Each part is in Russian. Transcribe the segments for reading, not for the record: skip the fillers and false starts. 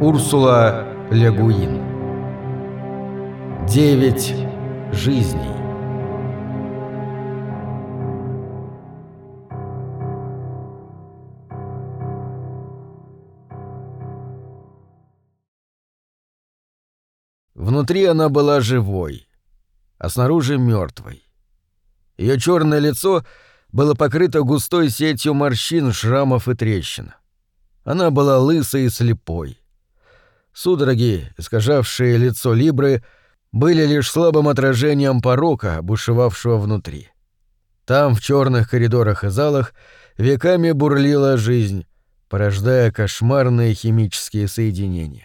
Урсула Ле Гуин. 9 жизней. Внутри она была живой, а снаружи мертвой. Ее черное лицо было покрыто густой сетью морщин, шрамов и трещин. Она была лысой и слепой. Судороги, искажавшие лицо Либры, были лишь слабым отражением порока, бушевавшего внутри. Там, в черных коридорах и залах, веками бурлила жизнь, порождая кошмарные химические соединения.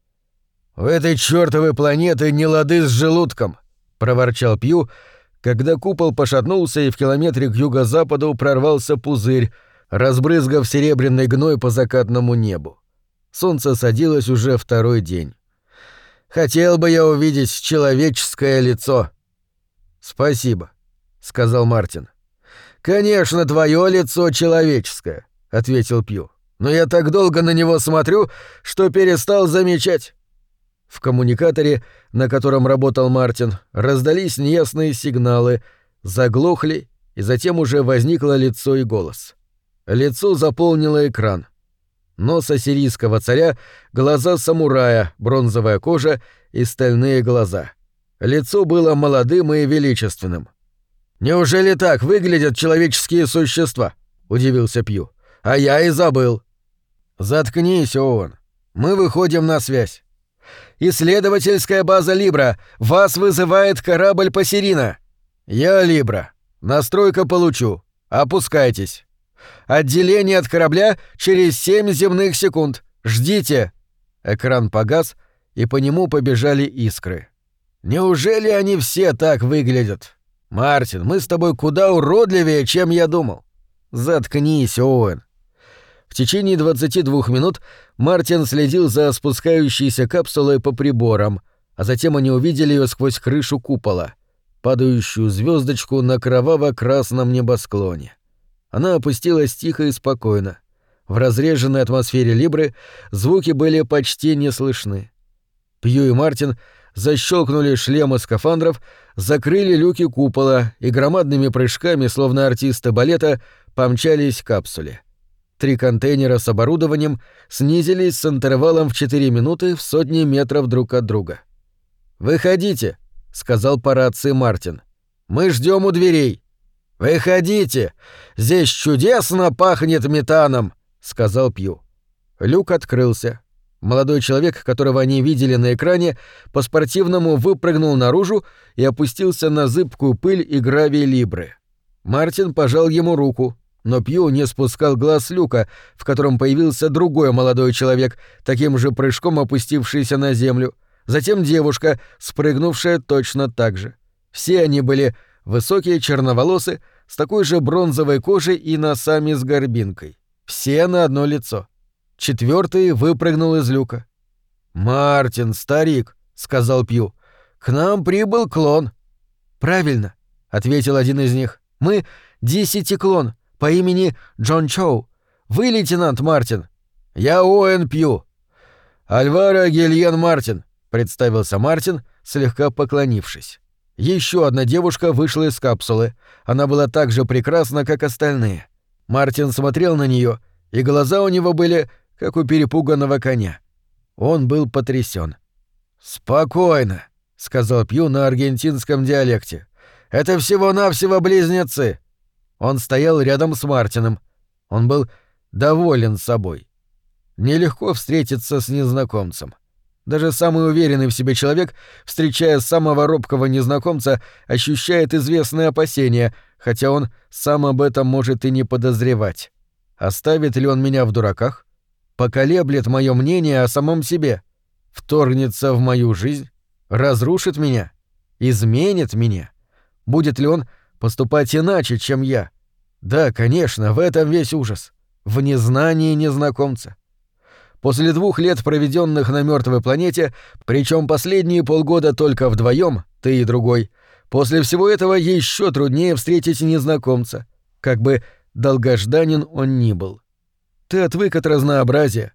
«У этой чёртовой планеты не лады с желудком!» — проворчал Пью, когда купол пошатнулся и в километре к юго-западу прорвался пузырь, разбрызгав серебряный гной по закатному небу. Солнце садилось уже второй день. «Хотел бы я увидеть человеческое лицо». «Спасибо», — сказал Мартин. «Конечно, твое лицо человеческое», — ответил Пью. «Но я так долго на него смотрю, что перестал замечать». В коммуникаторе, на котором работал Мартин, раздались неясные сигналы, заглохли, и затем уже возникло лицо и голос. Лицо заполнило экран. Нос ассирийского царя, глаза самурая, бронзовая кожа и стальные глаза. Лицо было молодым и величественным. «Неужели так выглядят человеческие существа?» — удивился Пью. «А я и забыл». «Заткнись, Оуэн. Мы выходим на связь». «Исследовательская база Либра. Вас вызывает корабль Пассерина». «Я Либра. Настройка получу. Опускайтесь». «Отделение от корабля через 7 земных секунд. Ждите!» Экран погас, и по нему побежали искры. «Неужели они все так выглядят? Мартин, мы с тобой куда уродливее, чем я думал». «Заткнись, Оуэн». В течение 22 минут Мартин следил за спускающейся капсулой по приборам, а затем они увидели ее сквозь крышу купола, падающую звездочку на кроваво-красном небосклоне. Она опустилась тихо и спокойно. В разреженной атмосфере Либры звуки были почти не слышны. Пью и Мартин защелкнули шлемы скафандров, закрыли люки купола и громадными прыжками, словно артисты балета, помчались к капсуле. 3 контейнера с оборудованием снизились с интервалом в 4 минуты в сотни метров друг от друга. «Выходите», — сказал по рации Мартин. «Мы ждем у дверей». «Выходите! Здесь чудесно пахнет метаном!» — сказал Пью. Люк открылся. Молодой человек, которого они видели на экране, по-спортивному выпрыгнул наружу и опустился на зыбкую пыль и гравий Либры. Мартин пожал ему руку, но Пью не спускал глаз с люка, в котором появился другой молодой человек, таким же прыжком опустившийся на землю, затем девушка, спрыгнувшая точно так же. Все они были высокие, черноволосы, с такой же бронзовой кожей и носами с горбинкой. Все на одно лицо. 4-й выпрыгнул из люка. «Мартин, старик», — сказал Пью, — «к нам прибыл клон». «Правильно», — ответил один из них. «Мы 10-клон по имени Джон Чоу. Вы лейтенант Мартин». «Я Оуэн Пью». «Альваро Гильен Мартин», — представился Мартин, слегка поклонившись. Еще одна девушка вышла из капсулы. Она была так же прекрасна, как остальные. Мартин смотрел на нее, и глаза у него были, как у перепуганного коня. Он был потрясен. «Спокойно», — сказал Пью на аргентинском диалекте. «Это всего-навсего близнецы». Он стоял рядом с Мартином. Он был доволен собой. Нелегко встретиться с незнакомцем. Даже самый уверенный в себе человек, встречая самого робкого незнакомца, ощущает известные опасения, хотя он сам об этом может и не подозревать. Оставит ли он меня в дураках? Поколеблет мое мнение о самом себе? Вторгнется в мою жизнь? Разрушит меня? Изменит меня? Будет ли он поступать иначе, чем я? Да, конечно, в этом весь ужас. В незнании незнакомца. После 2 лет, проведенных на мертвой планете, причем последние полгода только вдвоем, ты и другой, после всего этого еще труднее встретить незнакомца, как бы долгожданен он ни был. Ты отвык от разнообразия,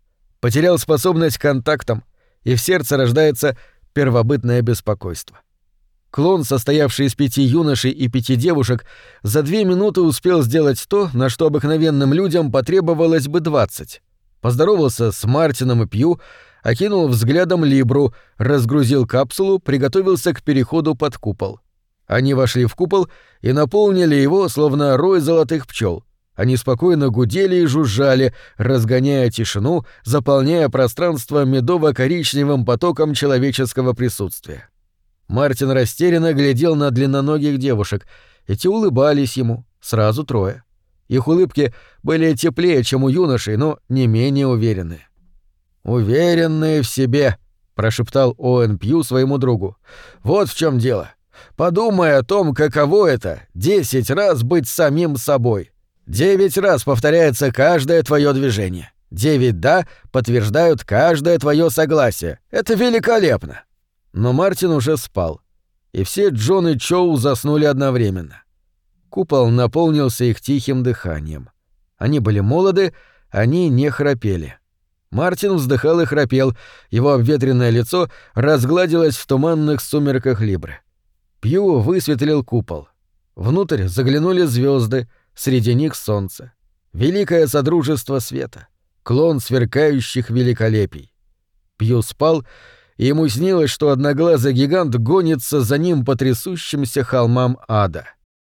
потерял способность к контактам, и в сердце рождается первобытное беспокойство. Клон, состоявший из 5 юношей и 5 девушек, за 2 минуты успел сделать то, на что обыкновенным людям потребовалось бы 20. Поздоровался с Мартином и Пью, окинул взглядом Либру, разгрузил капсулу, приготовился к переходу под купол. Они вошли в купол и наполнили его, словно рой золотых пчел. Они спокойно гудели и жужжали, разгоняя тишину, заполняя пространство медово-коричневым потоком человеческого присутствия. Мартин растерянно глядел на длинноногих девушек. Эти улыбались ему, сразу 3. Их улыбки были теплее, чем у юношей, но не менее уверенные. «Уверенные в себе», — прошептал Оуэн Пью своему другу. «Вот в чем дело. Подумай о том, каково это — 10 раз быть самим собой. 9 раз повторяется каждое твое движение. 9 «да» подтверждают каждое твое согласие. Это великолепно!» Но Мартин уже спал, и все Джон и Чоу заснули одновременно. Купол наполнился их тихим дыханием. Они были молоды, они не храпели. Мартин вздыхал и храпел, его обветренное лицо разгладилось в туманных сумерках Либры. Пью высветлил купол. Внутрь заглянули звезды, среди них солнце. Великое содружество света, клон сверкающих великолепий. Пью спал, и ему снилось, что одноглазый гигант гонится за ним по трясущимся холмам ада.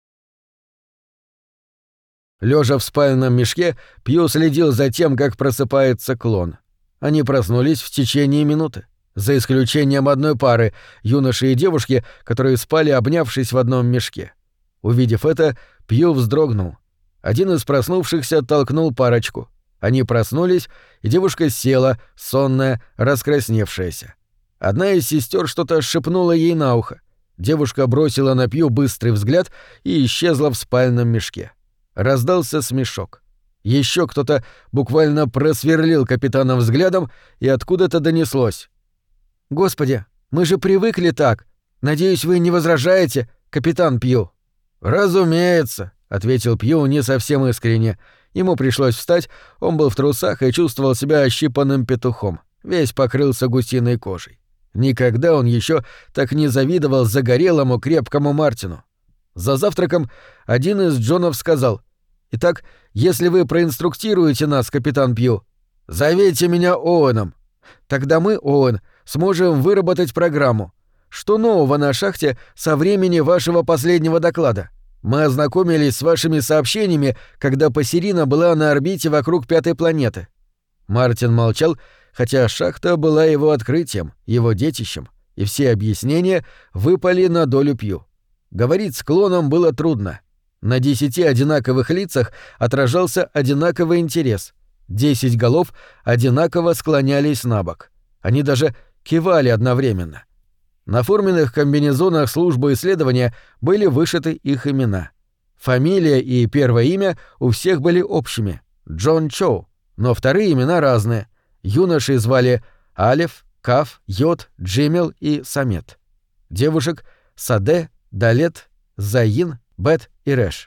Лежа в спальном мешке, Пью следил за тем, как просыпается клон. Они проснулись в течение минуты, за исключением одной пары, юноши и девушки, которые спали, обнявшись в одном мешке. Увидев это, Пью вздрогнул. Один из проснувшихся толкнул парочку. Они проснулись, и девушка села, сонная, раскрасневшаяся. Одна из сестер что-то шепнула ей на ухо. Девушка бросила на Пью быстрый взгляд и исчезла в спальном мешке. Раздался смешок. Еще кто-то буквально просверлил капитана взглядом, и откуда-то донеслось: «Господи, мы же привыкли так. Надеюсь, вы не возражаете, капитан Пью?» «Разумеется», — ответил Пью не совсем искренне. Ему пришлось встать, он был в трусах и чувствовал себя ощипанным петухом. Весь покрылся гусиной кожей. Никогда он еще так не завидовал загорелому крепкому Мартину. За завтраком один из Джонов сказал: «Итак, если вы проинструктируете нас, капитан Пью, зовите меня Оуэном. Тогда мы, Оуэн, сможем выработать программу. Что нового на шахте со времени вашего последнего доклада? Мы ознакомились с вашими сообщениями, когда Пассерина была на орбите вокруг 5-й планеты». Мартин молчал, хотя шахта была его открытием, его детищем, и все объяснения выпали на долю Пью. Говорить с клоном было трудно. На 10 одинаковых лицах отражался одинаковый интерес. 10 голов одинаково склонялись набок. Они даже кивали одновременно. На форменных комбинезонах службы исследования были вышиты их имена. Фамилия и первое имя у всех были общими — Джон Чоу, но вторые имена разные. Юношей звали Алеф, Каф, Йод, Джимел и Самет. Девушек — Саде, Далет, Заин, Бет и Рэш.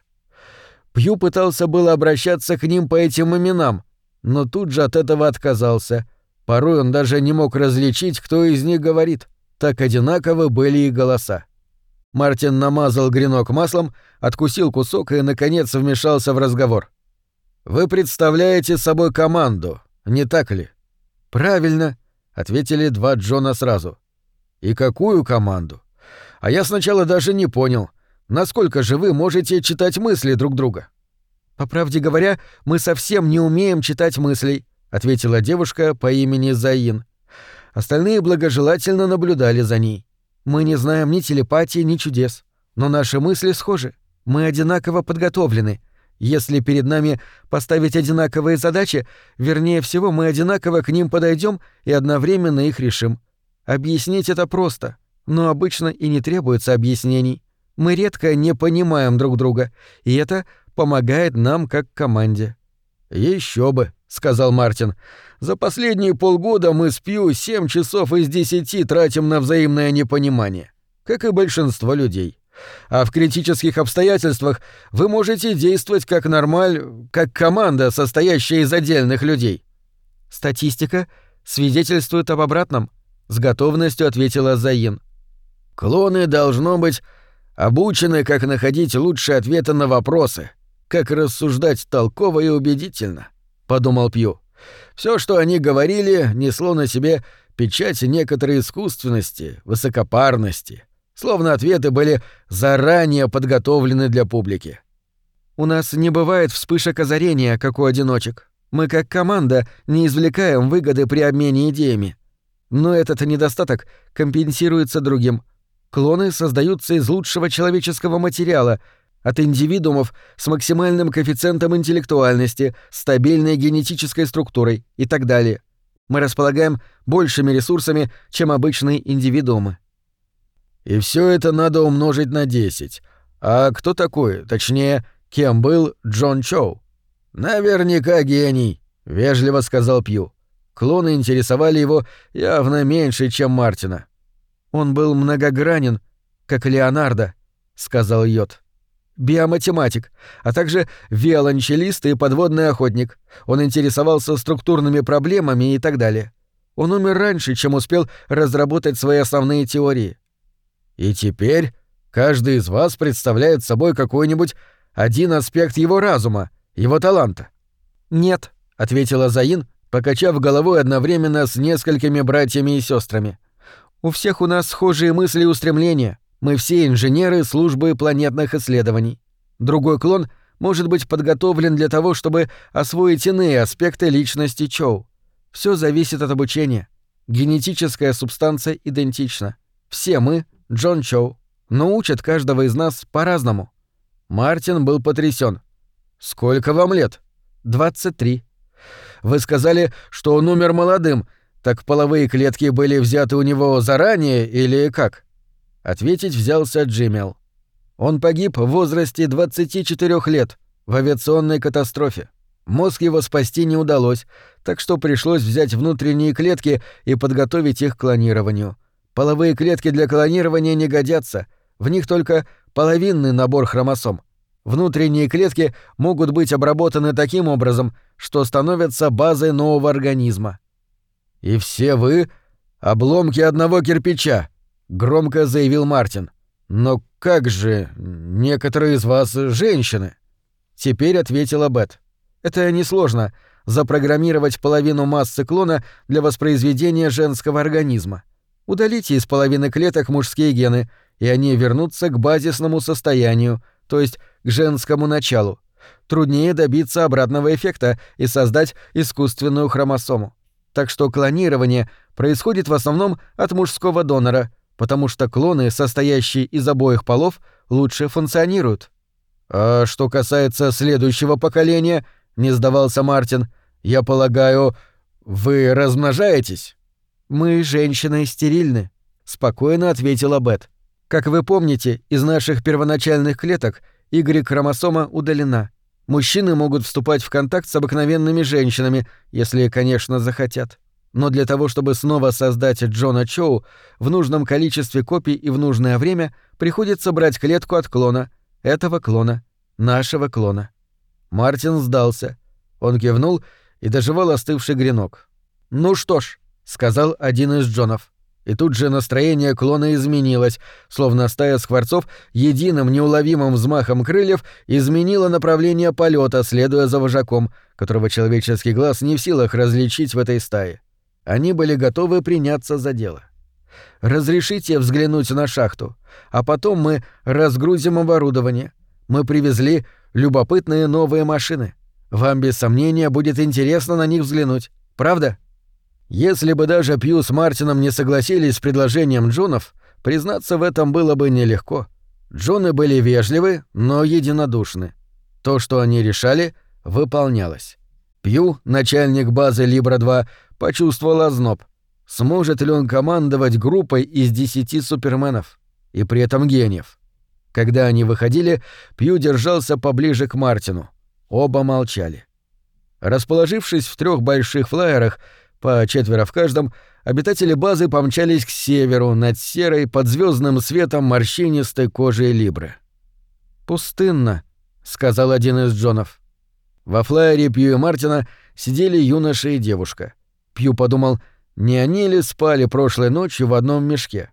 Пью пытался было обращаться к ним по этим именам, но тут же от этого отказался. Порой он даже не мог различить, кто из них говорит. Так одинаковы были их голоса. Мартин намазал гренок маслом, откусил кусок и, наконец, вмешался в разговор. «Вы представляете собой команду, не так ли?» «Правильно», — ответили 2 Джона сразу. «И какую команду? А я сначала даже не понял, насколько же вы можете читать мысли друг друга?» «По правде говоря, мы совсем не умеем читать мыслей», — ответила девушка по имени Заин. Остальные благожелательно наблюдали за ней. «Мы не знаем ни телепатии, ни чудес, но наши мысли схожи. Мы одинаково подготовлены. Если перед нами поставить одинаковые задачи, вернее всего, мы одинаково к ним подойдем и одновременно их решим. Объяснить это просто, но обычно и не требуется объяснений. Мы редко не понимаем друг друга, и это помогает нам как команде». «Еще бы», — сказал Мартин. «За последние полгода мы с Пью 7 часов из 10 тратим на взаимное непонимание, как и большинство людей. А в критических обстоятельствах вы можете действовать как команда, состоящая из отдельных людей». «Статистика свидетельствует об обратном», — с готовностью ответила Заин. «Клоны, должно быть, обучены, как находить лучшие ответы на вопросы, как рассуждать толково и убедительно», — подумал Пью. «Все, что они говорили, несло на себе печать некоторой искусственности, высокопарности, словно ответы были заранее подготовлены для публики». «У нас не бывает вспышек озарения, как у одиночек. Мы, как команда, не извлекаем выгоды при обмене идеями. Но этот недостаток компенсируется другим. Клоны создаются из лучшего человеческого материала, от индивидуумов с максимальным коэффициентом интеллектуальности, стабильной генетической структурой и так далее. Мы располагаем большими ресурсами, чем обычные индивидуумы». «И все это надо умножить на 10. А кто такой, точнее, кем был Джон Чоу?» «Наверняка гений», — вежливо сказал Пью. Клоны интересовали его явно меньше, чем Мартина. «Он был многогранен, как Леонардо», — сказал Йод. «Биоматематик, а также виолончелист и подводный охотник. Он интересовался структурными проблемами и так далее. Он умер раньше, чем успел разработать свои основные теории». «И теперь каждый из вас представляет собой какой-нибудь один аспект его разума, его таланта?» «Нет», — ответила Заин, покачав головой одновременно с несколькими братьями и сестрами. «У всех у нас схожие мысли и устремления. Мы все инженеры службы планетных исследований. Другой клон может быть подготовлен для того, чтобы освоить иные аспекты личности Чоу. Все зависит от обучения. Генетическая субстанция идентична. Все мы — Джон Чоу, но учат каждого из нас по-разному». Мартин был потрясен. «Сколько вам лет?» 23. «Вы сказали, что он умер молодым. Так половые клетки были взяты у него заранее или как?» Ответить взялся Джиммел. «Он погиб в возрасте 24 лет в авиационной катастрофе. Мозг его спасти не удалось, так что пришлось взять внутренние клетки и подготовить их к клонированию. Половые клетки для клонирования не годятся, в них только половинный набор хромосом. Внутренние клетки могут быть обработаны таким образом, что становятся базой нового организма». «И все вы — обломки одного кирпича», — громко заявил Мартин. «Но как же, некоторые из вас женщины?» Теперь ответила Бет. «Это несложно — запрограммировать половину массы клона для воспроизведения женского организма. Удалите из половины клеток мужские гены, и они вернутся к базисному состоянию, то есть к женскому началу. Труднее добиться обратного эффекта и создать искусственную хромосому. Так что клонирование происходит в основном от мужского донора, потому что клоны, состоящие из обоих полов, лучше функционируют». «А что касается следующего поколения», — не сдавался Мартин, — «я полагаю, вы размножаетесь?» «Мы, женщины, стерильны», — спокойно ответила Бет. «Как вы помните, из наших первоначальных клеток Y-хромосома удалена. Мужчины могут вступать в контакт с обыкновенными женщинами, если, конечно, захотят. Но для того, чтобы снова создать Джона Чоу, в нужном количестве копий и в нужное время приходится брать клетку от клона, этого клона, нашего клона». Мартин сдался. Он кивнул и дожевал остывший гренок. «Ну что ж», — сказал один из Джонов. И тут же настроение клона изменилось, словно стая скворцов единым неуловимым взмахом крыльев изменила направление полета, следуя за вожаком, которого человеческий глаз не в силах различить в этой стае. Они были готовы приняться за дело. «Разрешите взглянуть на шахту, а потом мы разгрузим оборудование. Мы привезли любопытные новые машины. Вам без сомнения будет интересно на них взглянуть, правда?» Если бы даже Пью с Мартином не согласились с предложением Джонов, признаться в этом было бы нелегко. Джоны были вежливы, но единодушны. То, что они решали, выполнялось. Пью, начальник базы Либра-2, почувствовал озноб. Сможет ли он командовать группой из 10 суперменов? И при этом гениев. Когда они выходили, Пью держался поближе к Мартину. Оба молчали. Расположившись в 3 больших флайерах, по 4 в каждом, обитатели базы помчались к северу над серой под звездным светом морщинистой кожей Либры. «Пустынно», — сказал один из Джонов. Во флайере Пью и Мартина сидели юноша и девушка. Пью подумал, не они ли спали прошлой ночью в одном мешке?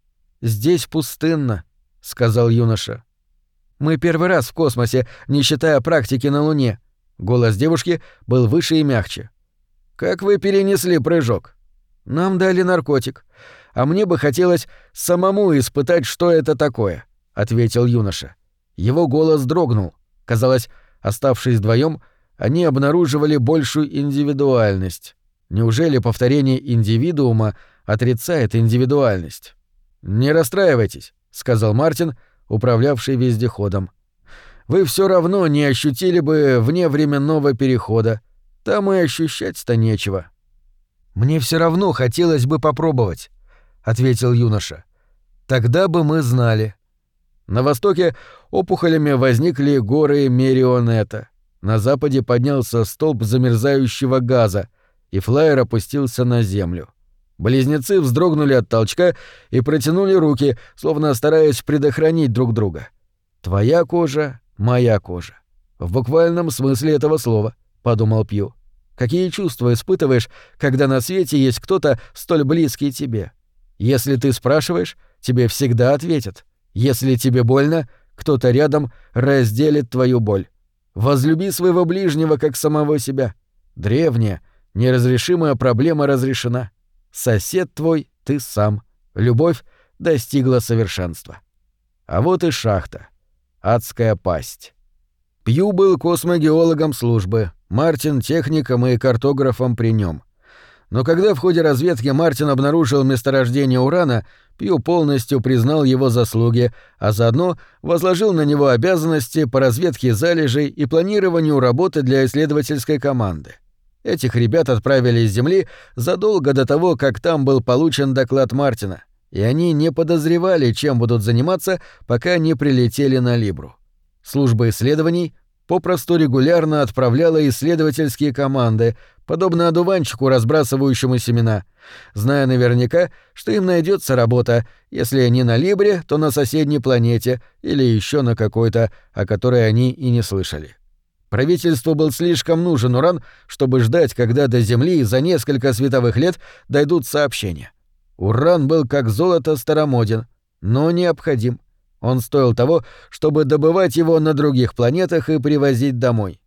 «Здесь пустынно», — сказал юноша. «Мы первый раз в космосе, не считая практики на Луне». Голос девушки был выше и мягче. «Как вы перенесли прыжок?» «Нам дали наркотик. А мне бы хотелось самому испытать, что это такое», — ответил юноша. Его голос дрогнул. Казалось, оставшись вдвоем, они обнаруживали большую индивидуальность. Неужели повторение индивидуума отрицает индивидуальность? «Не расстраивайтесь», — сказал Мартин, управлявший вездеходом. «Вы все равно не ощутили бы вневременного перехода. Там и ощущать-то нечего». «Мне все равно хотелось бы попробовать», — ответил юноша. «Тогда бы мы знали». На востоке опухолями возникли горы Мерионетта. На западе поднялся столб замерзающего газа, и флайер опустился на землю. Близнецы вздрогнули от толчка и протянули руки, словно стараясь предохранить друг друга. «Твоя кожа — моя кожа». «В буквальном смысле этого слова», — подумал Пью. «Какие чувства испытываешь, когда на свете есть кто-то столь близкий тебе? Если ты спрашиваешь, тебе всегда ответят. Если тебе больно, кто-то рядом разделит твою боль. Возлюби своего ближнего как самого себя. Древняя, неразрешимая проблема разрешена. Сосед твой — ты сам. Любовь достигла совершенства». А вот и шахта. Адская пасть. Пью был космогеологом службы, Мартин — техником и картографом при нем. Но когда в ходе разведки Мартин обнаружил месторождение урана, Пью полностью признал его заслуги, а заодно возложил на него обязанности по разведке залежей и планированию работы для исследовательской команды. Этих ребят отправили с Земли задолго до того, как там был получен доклад Мартина, и они не подозревали, чем будут заниматься, пока не прилетели на Либру. Служба исследований попросту регулярно отправляла исследовательские команды, подобно одуванчику, разбрасывающему семена, зная наверняка, что им найдется работа, если не на Либре, то на соседней планете или еще на какой-то, о которой они и не слышали. Правительству был слишком нужен уран, чтобы ждать, когда до Земли за несколько световых лет дойдут сообщения. Уран был как золото старомоден, но необходим. Он стоил того, чтобы добывать его на других планетах и привозить домой.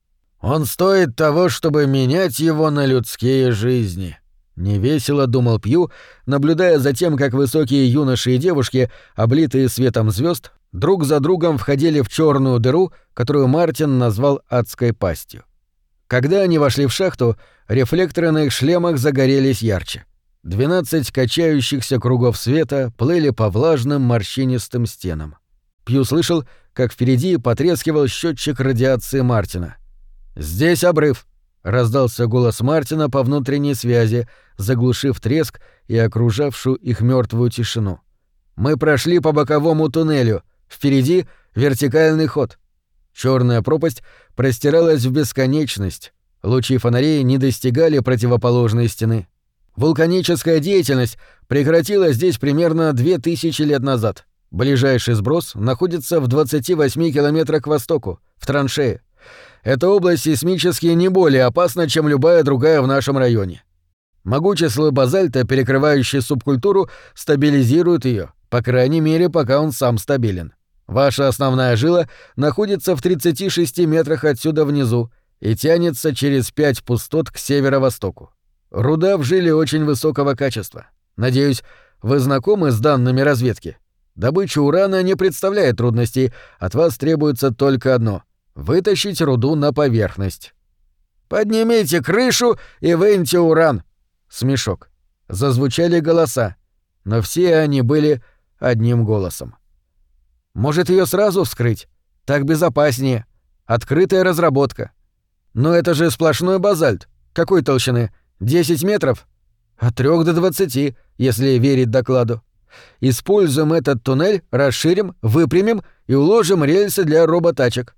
«Он стоит того, чтобы менять его на людские жизни», — невесело думал Пью, наблюдая за тем, как высокие юноши и девушки, облитые светом звезд, друг за другом входили в черную дыру, которую Мартин назвал адской пастью. Когда они вошли в шахту, рефлекторы на их шлемах загорелись ярче. 12 качающихся кругов света плыли по влажным морщинистым стенам. Пью слышал, как впереди потрескивал счетчик радиации Мартина. «Здесь обрыв», — раздался голос Мартина по внутренней связи, заглушив треск и окружавшую их мертвую тишину. «Мы прошли по боковому туннелю. Впереди вертикальный ход». Черная пропасть простиралась в бесконечность. Лучи фонарей не достигали противоположной стены. Вулканическая деятельность прекратилась здесь примерно 2000 лет назад. Ближайший сброс находится в 28 километрах к востоку, в траншее. Эта область сейсмически не более опасна, чем любая другая в нашем районе. Могучий слой базальта, перекрывающий субкультуру, стабилизирует ее, по крайней мере, пока он сам стабилен. Ваша основная жила находится в 36 метрах отсюда внизу и тянется через 5 пустот к северо-востоку. Руда в жиле очень высокого качества. Надеюсь, вы знакомы с данными разведки? Добыча урана не представляет трудностей, от вас требуется только одно — вытащить руду на поверхность. «Поднимите крышу и выньте уран!» Смешок. Зазвучали голоса, но все они были одним голосом. «Может, ее сразу вскрыть? Так безопаснее. Открытая разработка. Но это же сплошной базальт. Какой толщины? 10 метров? От 3 до 20, если верить докладу. Используем этот туннель, расширим, выпрямим и уложим рельсы для роботачек.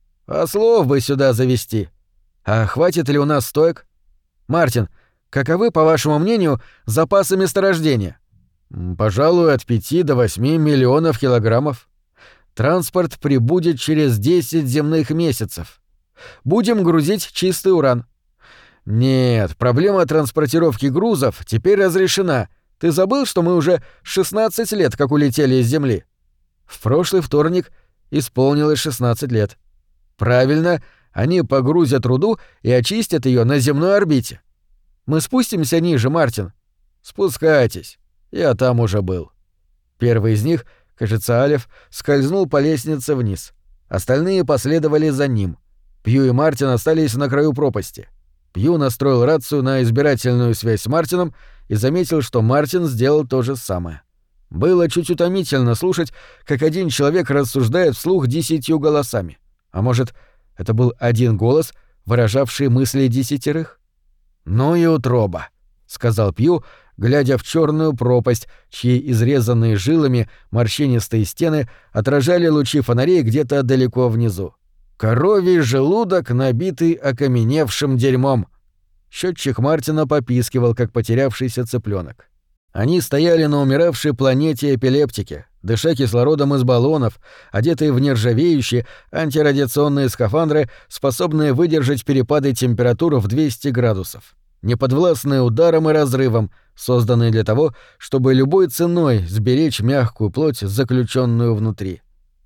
Ослов бы сюда завести. А хватит ли у нас стоек? Мартин, каковы, по вашему мнению, запасы месторождения? Пожалуй, от 5 до 8 миллионов килограммов. Транспорт прибудет через 10 земных месяцев. Будем грузить чистый уран. Нет, проблема транспортировки грузов теперь разрешена. Ты забыл, что мы уже 16 лет как улетели из Земли? В прошлый вторник исполнилось 16 лет. Правильно, они погрузят руду и очистят ее на земной орбите. Мы спустимся ниже, Мартин. Спускайтесь. Я там уже был. Первый из них, кажется, Алеф, скользнул по лестнице вниз. Остальные последовали за ним. Пью и Мартин остались на краю пропасти. Пью настроил рацию на избирательную связь с Мартином и заметил, что Мартин сделал то же самое. Было чуть утомительно слушать, как один человек рассуждает вслух 10 голосами. А может, это был один голос, выражавший мысли 10? «Ну и утроба», — сказал Пью, глядя в черную пропасть, чьи изрезанные жилами морщинистые стены отражали лучи фонарей где-то далеко внизу. «Коровий желудок, набитый окаменевшим дерьмом». Счетчик Мартина попискивал, как потерявшийся цыпленок. Они стояли на умиравшей планете эпилептики, дыша кислородом из баллонов, одетые в нержавеющие антирадиационные скафандры, способные выдержать перепады температур в 200 градусов, неподвластные ударам и разрывам, созданные для того, чтобы любой ценой сберечь мягкую плоть, заключенную внутри.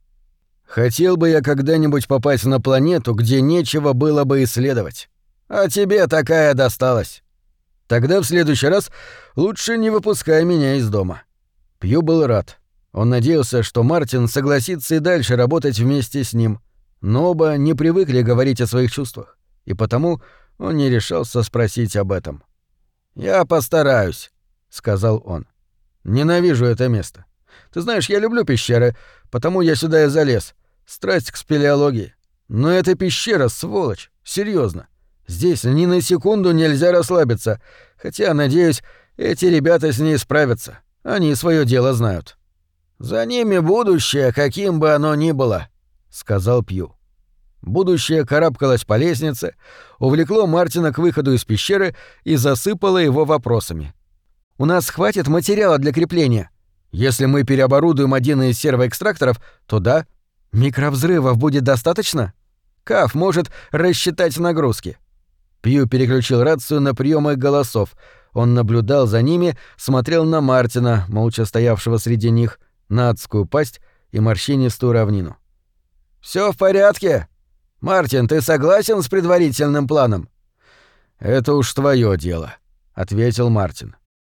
Хотел бы я когда-нибудь попасть на планету, где нечего было бы исследовать. А тебе такая досталась. Тогда в следующий раз лучше не выпускай меня из дома». Пью был рад. Он надеялся, что Мартин согласится и дальше работать вместе с ним, но оба не привыкли говорить о своих чувствах, и потому он не решался спросить об этом. «Я постараюсь», — сказал он. «Ненавижу это место. Ты знаешь, я люблю пещеры, потому я сюда и залез. Страсть к спелеологии. Но эта пещера, сволочь, серьезно. Здесь ни на секунду нельзя расслабиться, хотя, надеюсь, эти ребята с ней справятся. Они свое дело знают». «За ними будущее, каким бы оно ни было», — сказал Пью. Будущее карабкалось по лестнице, увлекло Мартина к выходу из пещеры и засыпало его вопросами. «У нас хватит материала для крепления. Если мы переоборудуем один из сервоэкстракторов, то да. Микровзрывов будет достаточно? Каф может рассчитать нагрузки». Пью переключил рацию на приемы голосов. Он наблюдал за ними, смотрел на Мартина, молча стоявшего среди них, на адскую пасть и морщинистую равнину. «Всё в порядке? Мартин, ты согласен с предварительным планом?» «Это уж твоё дело», — ответил Мартин.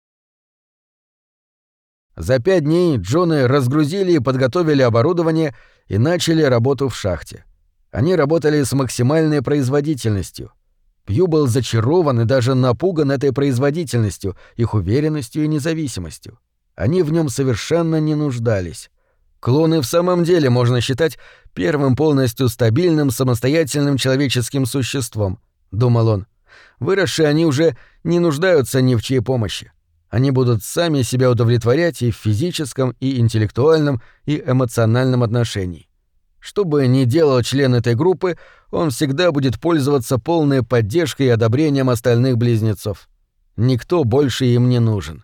За 5 дней Джоны разгрузили и подготовили оборудование и начали работу в шахте. Они работали с максимальной производительностью. Пью был зачарован и даже напуган этой производительностью, их уверенностью и независимостью. Они в нем совершенно не нуждались. Клоны в самом деле можно считать первым полностью стабильным самостоятельным человеческим существом, думал он. Выросшие они уже не нуждаются ни в чьей помощи. Они будут сами себя удовлетворять и в физическом, и интеллектуальном, и эмоциональном отношении. Что бы ни делал член этой группы, он всегда будет пользоваться полной поддержкой и одобрением остальных близнецов. Никто больше им не нужен.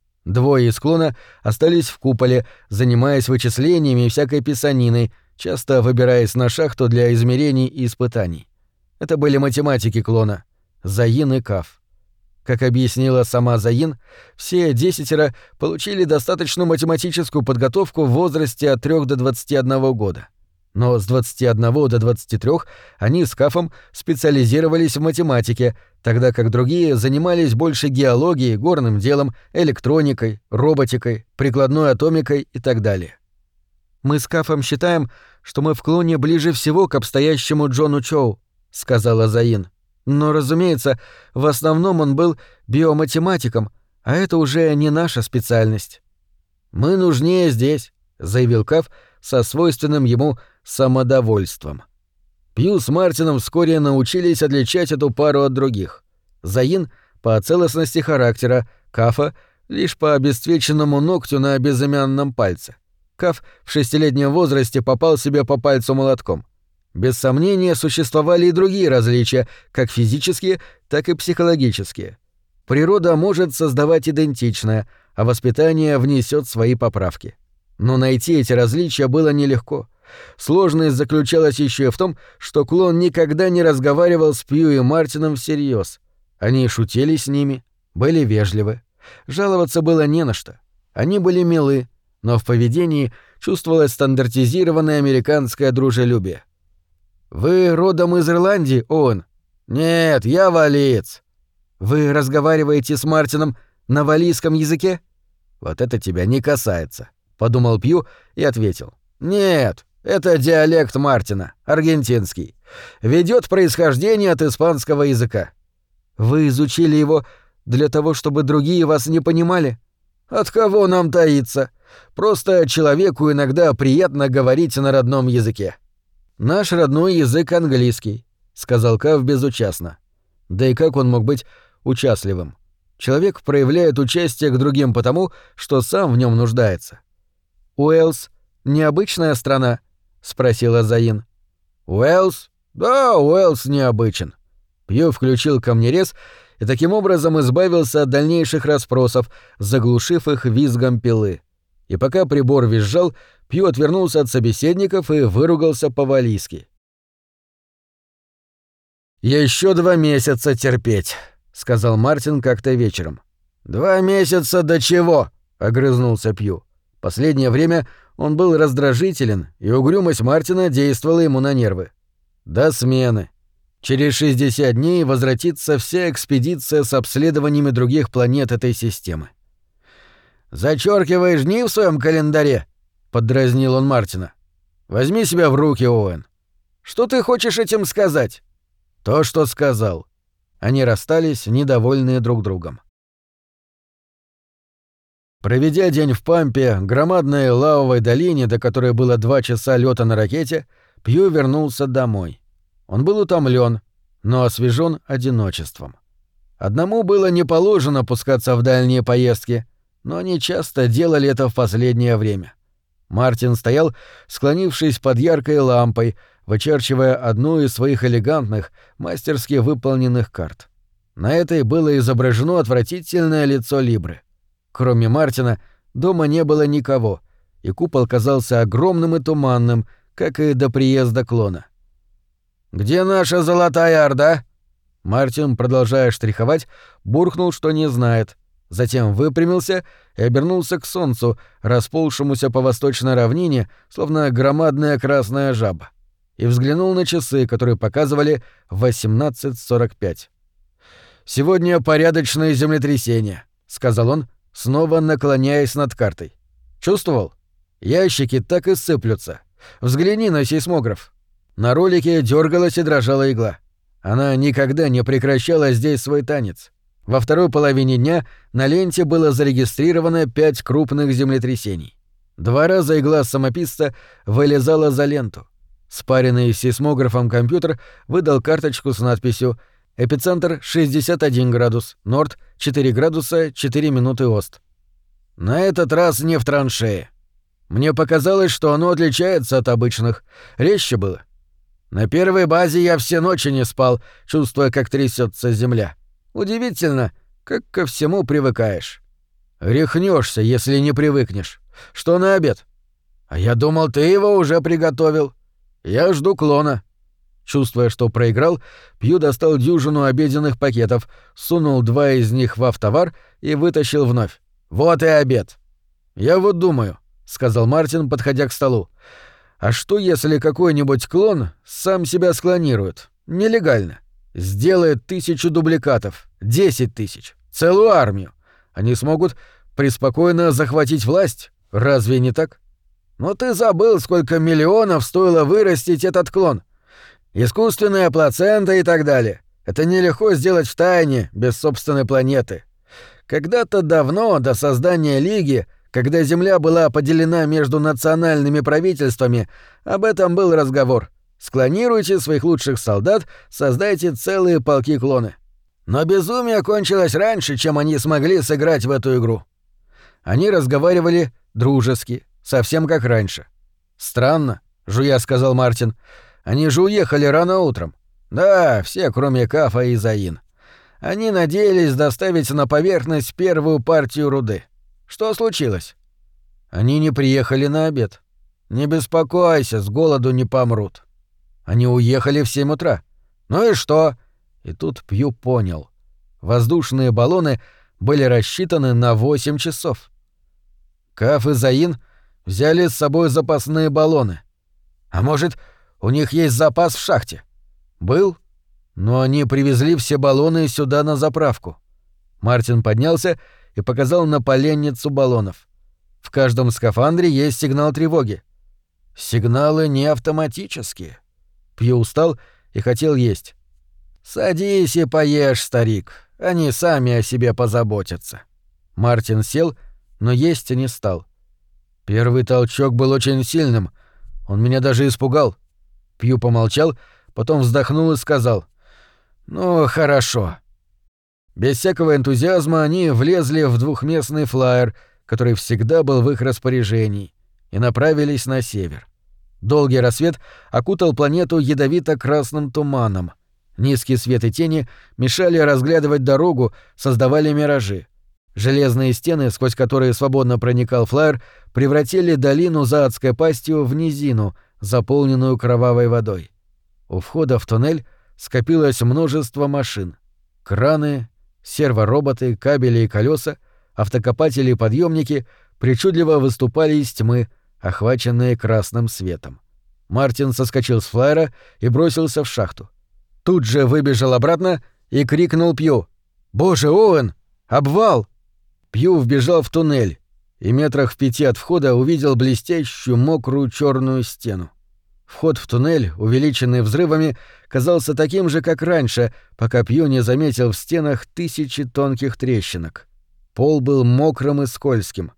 2 из клона остались в куполе, занимаясь вычислениями и всякой писаниной, часто выбираясь на шахту для измерений и испытаний. Это были математики клона — Заин и Каф. Как объяснила сама Заин, все 10 получили достаточную математическую подготовку в возрасте от 3 до 21 года. Но с 21 до 23 они с Кафом специализировались в математике, тогда как другие занимались больше геологией, горным делом, электроникой, роботикой, прикладной атомикой и так далее. «Мы с Кафом считаем, что мы в клоне ближе всего к обстоящему Джону Чоу», — сказала Заин. «Но, разумеется, в основном он был биоматематиком, а это уже не наша специальность». «Мы нужнее здесь», — заявил Каф со свойственным ему самодовольством. Пью с Мартином вскоре научились отличать эту пару от других. Заин — по целостности характера, Кафа — лишь по обесцвеченному ногтю на безымянном пальце. Каф в 6-летнем возрасте попал себе по пальцу молотком. Без сомнения, существовали и другие различия, как физические, так и психологические. Природа может создавать идентичное, а воспитание внесет свои поправки. Но найти эти различия было нелегко. Сложность заключалась еще и в том, что клон никогда не разговаривал с Пью и Мартином всерьез. Они шутили с ними, были вежливы. Жаловаться было не на что. Они были милы, но в поведении чувствовалось стандартизированное американское дружелюбие. «Вы родом из Ирландии, Оуэн?» «Нет, я валиец». «Вы разговариваете с Мартином на валлийском языке?» «Вот это тебя не касается», — подумал Пью и ответил. «Нет, это диалект Мартина, аргентинский. Ведёт происхождение от испанского языка». «Вы изучили его для того, чтобы другие вас не понимали?» «От кого нам таиться? Просто человеку иногда приятно говорить на родном языке». «Наш родной язык английский», — сказал Кав безучастно. Да и как он мог быть участливым? Человек проявляет участие к другим потому, что сам в нем нуждается. «Уэльс — необычная страна?» — спросила Заин. «Уэльс? Да, Уэльс необычен». Пью включил камнерез и таким образом избавился от дальнейших расспросов, заглушив их визгом пилы. И пока прибор визжал, Пью отвернулся от собеседников и выругался по-валлийски. «Еще 2 месяца терпеть», — сказал Мартин как-то вечером. 2 месяца до чего?» — огрызнулся Пью. Последнее время он был раздражителен, и угрюмость Мартина действовала ему на нервы. «До смены. Через 60 дней возвратится вся экспедиция с обследованиями других планет этой системы». «Зачёркиваешь дни в своем календаре?» — поддразнил он Мартина. «Возьми себя в руки, Оуэн. Что ты хочешь этим сказать?» «То, что сказал». Они расстались, недовольные друг другом. Проведя день в Пампе, громадной лавовой долине, до которой было 2 часа лёта на ракете, Пью вернулся домой. Он был утомлен, но освежен одиночеством. Одному было не положено пускаться в дальние поездки, но они часто делали это в последнее время. Мартин стоял, склонившись под яркой лампой, вычерчивая одну из своих элегантных, мастерски выполненных карт. На этой было изображено отвратительное лицо Либры. Кроме Мартина, дома не было никого, и купол казался огромным и туманным, как и до приезда клона. «Где наша золотая орда?» Мартин, продолжая штриховать, буркнул, что не знает, затем выпрямился и обернулся к солнцу, расползшемуся по восточной равнине, словно громадная красная жаба, и взглянул на часы, которые показывали 18:45. «Сегодня порядочное землетрясение», — сказал он, снова наклоняясь над картой. «Чувствовал? Ящики так и сыплются. Взгляни на сейсмограф». На ролике дёргалась и дрожала игла. Она никогда не прекращала здесь свой танец. Во второй половине дня на ленте было зарегистрировано 5 крупных землетрясений. 2 раза игла самописца вылезала за ленту. Спаренный с сейсмографом компьютер выдал карточку с надписью «Эпицентр 61 градус, норд 4 градуса 4 минуты ост». На этот раз не в траншее. Мне показалось, что оно отличается от обычных. Резче было. На первой базе я все ночи не спал, чувствуя, как трясется земля. Удивительно, как ко всему привыкаешь. Рехнешься, если не привыкнешь. Что на обед? А я думал, ты его уже приготовил. Я жду клона. Чувствуя, что проиграл, Пью достал дюжину обеденных пакетов, сунул 2 из них в автовар и вытащил вновь. Вот и обед. Я вот думаю, сказал Мартин, подходя к столу. А что, если какой-нибудь клон сам себя склонирует? Нелегально. Сделает 1000 дубликатов, 10 000, целую армию. Они смогут преспокойно захватить власть. Разве не так? Но ты забыл, сколько миллионов стоило вырастить этот клон. Искусственная плацента и так далее. Это нелегко сделать в тайне, без собственной планеты. Когда-то давно, до создания Лиги, когда Земля была поделена между национальными правительствами, об этом был разговор. Склонируйте своих лучших солдат, создайте целые полки клоны. Но безумие кончилось раньше, чем они смогли сыграть в эту игру. Они разговаривали дружески, совсем как раньше. «Странно», — жуя сказал Мартин. «Они же уехали рано утром». «Да, все, кроме Кафа и Заин. Они надеялись доставить на поверхность первую партию руды. Что случилось?» «Они не приехали на обед». «Не беспокойся, с голоду не помрут». «Они уехали в 7 утра». «Ну и что?» И тут Пью понял. Воздушные баллоны были рассчитаны на 8 часов. Каф и Заин взяли с собой запасные баллоны. А может, у них есть запас в шахте? Был, но они привезли все баллоны сюда на заправку. Мартин поднялся и показал на поленницу баллонов. В каждом скафандре есть сигнал тревоги. Сигналы не автоматические. Пью устал и хотел есть. «Садись и поешь, старик. Они сами о себе позаботятся». Мартин сел, но есть не стал. Первый толчок был очень сильным. Он меня даже испугал. Пью помолчал, потом вздохнул и сказал: «Ну, хорошо». Без всякого энтузиазма они влезли в двухместный флайер, который всегда был в их распоряжении, и направились на север. Долгий рассвет окутал планету ядовито-красным туманом. Низкий свет и тени мешали разглядывать дорогу, создавали миражи. Железные стены, сквозь которые свободно проникал флайер, превратили долину за адской пастью в низину, заполненную кровавой водой. У входа в туннель скопилось множество машин. Краны, сервороботы, кабели и колеса, автокопатели и подъемники причудливо выступали из тьмы, охваченные красным светом. Мартин соскочил с флайера и бросился в шахту. Тут же выбежал обратно и крикнул Пью: «Боже, Оуэн! Обвал!» Пью вбежал в туннель и метрах в 5 от входа увидел блестящую мокрую черную стену. Вход в туннель, увеличенный взрывами, казался таким же, как раньше, пока Пью не заметил в стенах тысячи тонких трещинок. Пол был мокрым и скользким.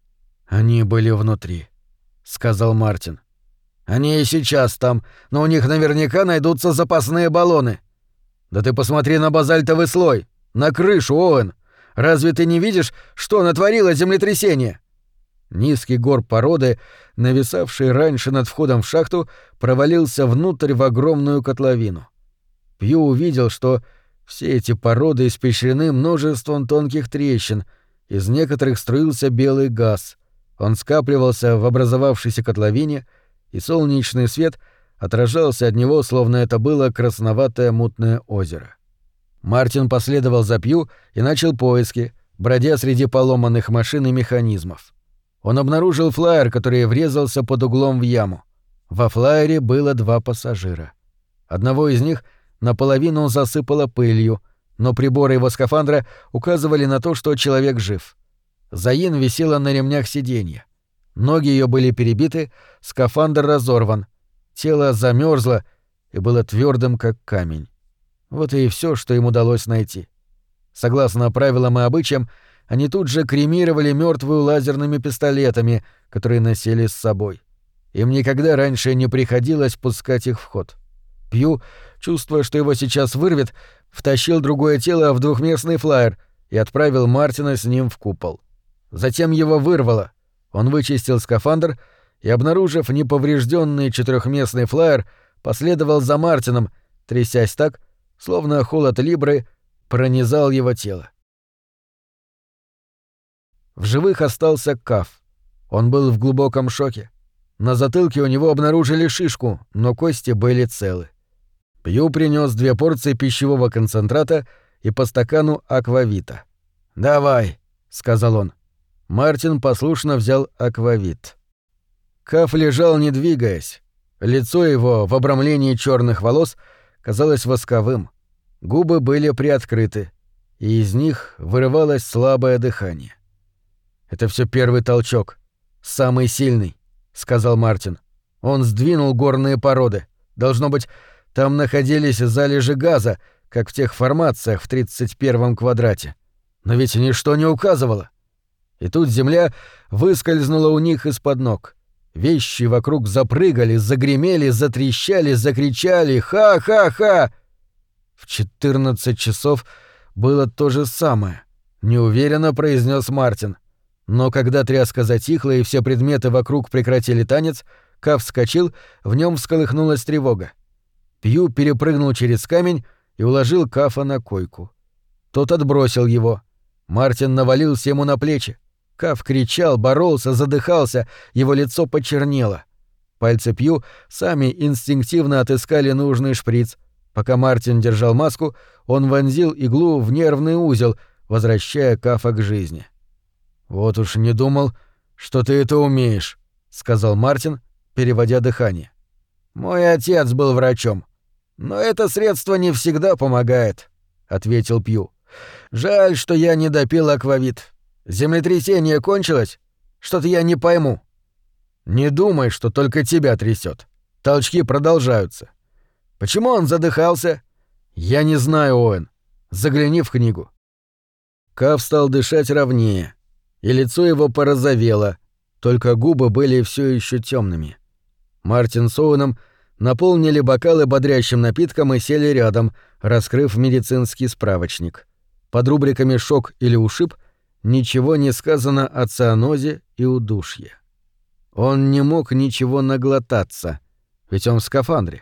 «Они были внутри», — сказал Мартин. «Они и сейчас там, но у них наверняка найдутся запасные баллоны». «Да ты посмотри на базальтовый слой, на крышу, Оуэн. Разве ты не видишь, что натворило землетрясение?» Низкий горб породы, нависавший раньше над входом в шахту, провалился внутрь в огромную котловину. Пью увидел, что все эти породы испещрены множеством тонких трещин, из некоторых струился белый газ. Он скапливался в образовавшейся котловине, и солнечный свет отражался от него, словно это было красноватое мутное озеро. Мартин последовал за Пью и начал поиски, бродя среди поломанных машин и механизмов. Он обнаружил флайер, который врезался под углом в яму. Во флайере было 2 пассажира. Одного из них наполовину засыпало пылью, но приборы его скафандра указывали на то, что человек жив. Заин висела на ремнях сиденья. Ноги ее были перебиты, скафандр разорван. Тело замерзло и было твердым, как камень. Вот и все, что им удалось найти. Согласно правилам и обычаям, они тут же кремировали мертвую лазерными пистолетами, которые носили с собой. Им никогда раньше не приходилось пускать их в ход. Пью, чувствуя, что его сейчас вырвет, втащил другое тело в двухместный флайер и отправил Мартина с ним в купол. Затем его вырвало. Он вычистил скафандр и, обнаружив неповрежденный 4-местный флайер, последовал за Мартином, трясясь так, словно холод Либры пронизал его тело. В живых остался Каф. Он был в глубоком шоке. На затылке у него обнаружили шишку, но кости были целы. Пью принес 2 порции пищевого концентрата и по стакану аквавита. «Давай», — сказал он. Мартин послушно взял аквавит. Каф лежал, не двигаясь. Лицо его в обрамлении черных волос казалось восковым. Губы были приоткрыты, и из них вырывалось слабое дыхание. «Это все первый толчок. Самый сильный», — сказал Мартин. «Он сдвинул горные породы. Должно быть, там находились залежи газа, как в тех формациях в 31-м квадрате. Но ведь ничто не указывало. И тут земля выскользнула у них из-под ног. Вещи вокруг запрыгали, загремели, затрещали, закричали «Ха-ха-ха!». В 14 часов было то же самое, неуверенно произнес Мартин. Но когда тряска затихла и все предметы вокруг прекратили танец, Каф вскочил, в нем всколыхнулась тревога. Пью перепрыгнул через камень и уложил Кафа на койку. Тот отбросил его. Мартин навалился ему на плечи. Каф кричал, боролся, задыхался, его лицо почернело. Пальцы Пью сами инстинктивно отыскали нужный шприц, Пока Мартин держал маску, он вонзил иглу в нервный узел, возвращая Кафа к жизни. «Вот уж не думал, что ты это умеешь», — сказал Мартин, переводя дыхание. «Мой отец был врачом. Но это средство не всегда помогает», — ответил Пью. «Жаль, что я не допил аквавит. Землетрясение кончилось? Что-то я не пойму». «Не думай, что только тебя трясет. Толчки продолжаются». «Почему он задыхался?» «Я не знаю, Оуэн. Загляни в книгу». Каф стал дышать ровнее, и лицо его порозовело, только губы были все еще темными. Мартин с Оуэном наполнили бокалы бодрящим напитком и сели рядом, раскрыв медицинский справочник. Под рубриками «Шок» или «Ушиб» ничего не сказано о цианозе и удушье. Он не мог ничего наглотаться, ведь он в скафандре.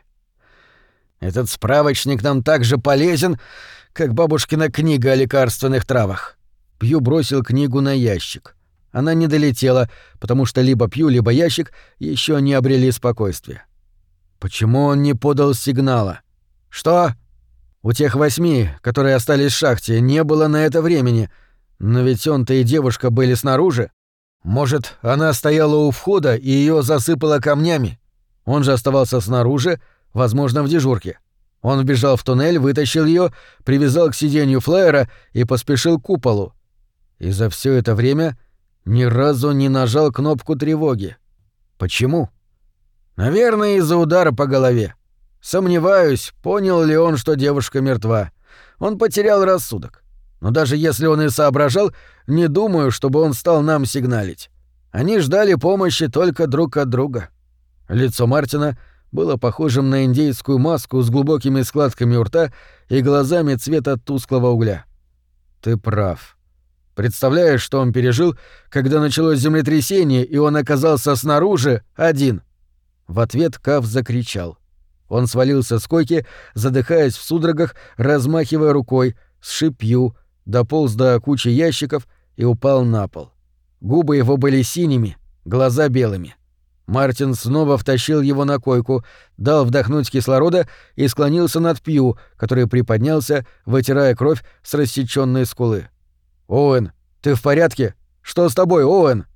«Этот справочник нам так же полезен, как бабушкина книга о лекарственных травах». Пью бросил книгу на ящик. Она не долетела, потому что либо Пью, либо ящик еще не обрели спокойствия. Почему он не подал сигнала? «Что?» «У тех 8, которые остались в шахте, не было на это времени. Но ведь он-то и девушка были снаружи. Может, она стояла у входа и ее засыпало камнями? Он же оставался снаружи, возможно, в дежурке. Он вбежал в туннель, вытащил ее, привязал к сиденью флайера и поспешил к куполу. И за все это время ни разу не нажал кнопку тревоги. Почему? Наверное, из-за удара по голове. Сомневаюсь, понял ли он, что девушка мертва. Он потерял рассудок. Но даже если он и соображал, не думаю, чтобы он стал нам сигналить. Они ждали помощи только друг от друга». Лицо Мартина было похожим на индейскую маску с глубокими складками у рта и глазами цвета тусклого угля. «Ты прав. Представляешь, что он пережил, когда началось землетрясение, и он оказался снаружи один?» В ответ Каф закричал. Он свалился с койки, задыхаясь в судорогах, размахивая рукой, сшиб Пью, дополз до кучи ящиков и упал на пол. Губы его были синими, глаза белыми. Мартин снова втащил его на койку, дал вдохнуть кислорода и склонился над Пью, который приподнялся, вытирая кровь с рассечённой скулы. «Оуэн, ты в порядке? Что с тобой, Оуэн?»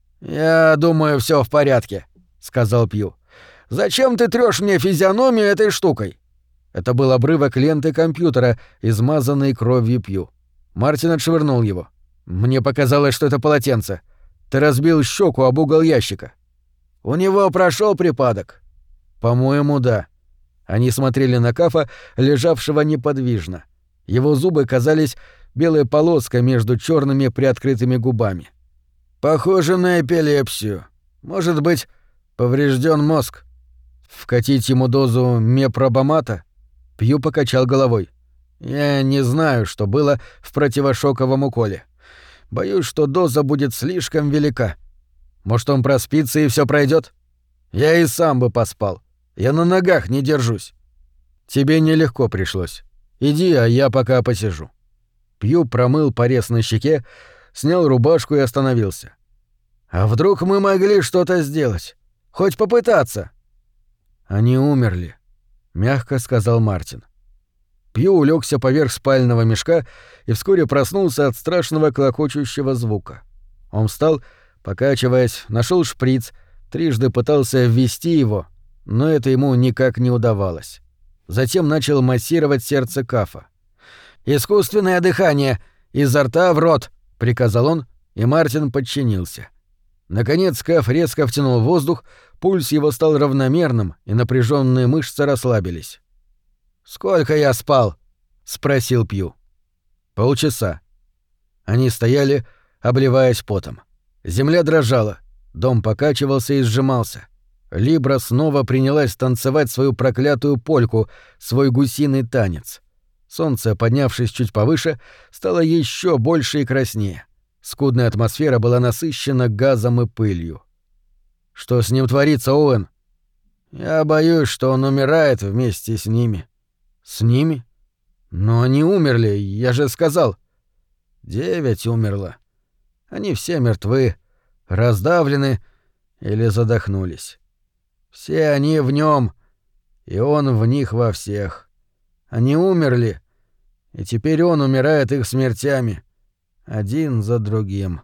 «Я думаю, всё в порядке», — сказал Пью. «Зачем ты трёшь мне физиономию этой штукой?» Это был обрывок ленты компьютера, измазанный кровью Пью. Мартин отшвырнул его. «Мне показалось, что это полотенце. Ты разбил щеку об угол ящика». «У него прошёл припадок». «По-моему, да». Они смотрели на Кафа, лежавшего неподвижно. Его зубы казались белой полоской между чёрными приоткрытыми губами. «Похоже на эпилепсию. Может быть, повреждён мозг». «Вкатить ему дозу мепробамата?» Пью покачал головой. «Я не знаю, что было в противошоковом уколе. Боюсь, что доза будет слишком велика. Может, он проспится и всё пройдёт? Я и сам бы поспал. Я на ногах не держусь». «Тебе нелегко пришлось. Иди, а я пока посижу». Пью промыл порез на щеке, снял рубашку и остановился. «А вдруг мы могли что-то сделать? Хоть попытаться?» «Они умерли», — мягко сказал Мартин. Пью улегся поверх спального мешка и вскоре проснулся от страшного клокочущего звука. Он встал, покачиваясь, нашел шприц, трижды пытался ввести его, но это ему никак не удавалось. Затем начал массировать сердце Кафа. «Искусственное дыхание! Изо рта в рот!» — приказал он, и Мартин подчинился. Наконец Каф резко втянул воздух, пульс его стал равномерным, и напряженные мышцы расслабились. «Сколько я спал?» — спросил Пью. «Полчаса». Они стояли, обливаясь потом. Земля дрожала, дом покачивался и сжимался. Либра снова принялась танцевать свою проклятую польку, свой гусиный танец. Солнце, поднявшись чуть повыше, стало еще больше и краснее. Скудная атмосфера была насыщена газом и пылью. «Что с ним творится, Оуэн?» «Я боюсь, что он умирает вместе с ними». «С ними? Но они умерли, я же сказал». 9 умерло. Они все мертвы, раздавлены или задохнулись. Все они в нем, и он в них во всех. Они умерли, и теперь он умирает их смертями, один за другим.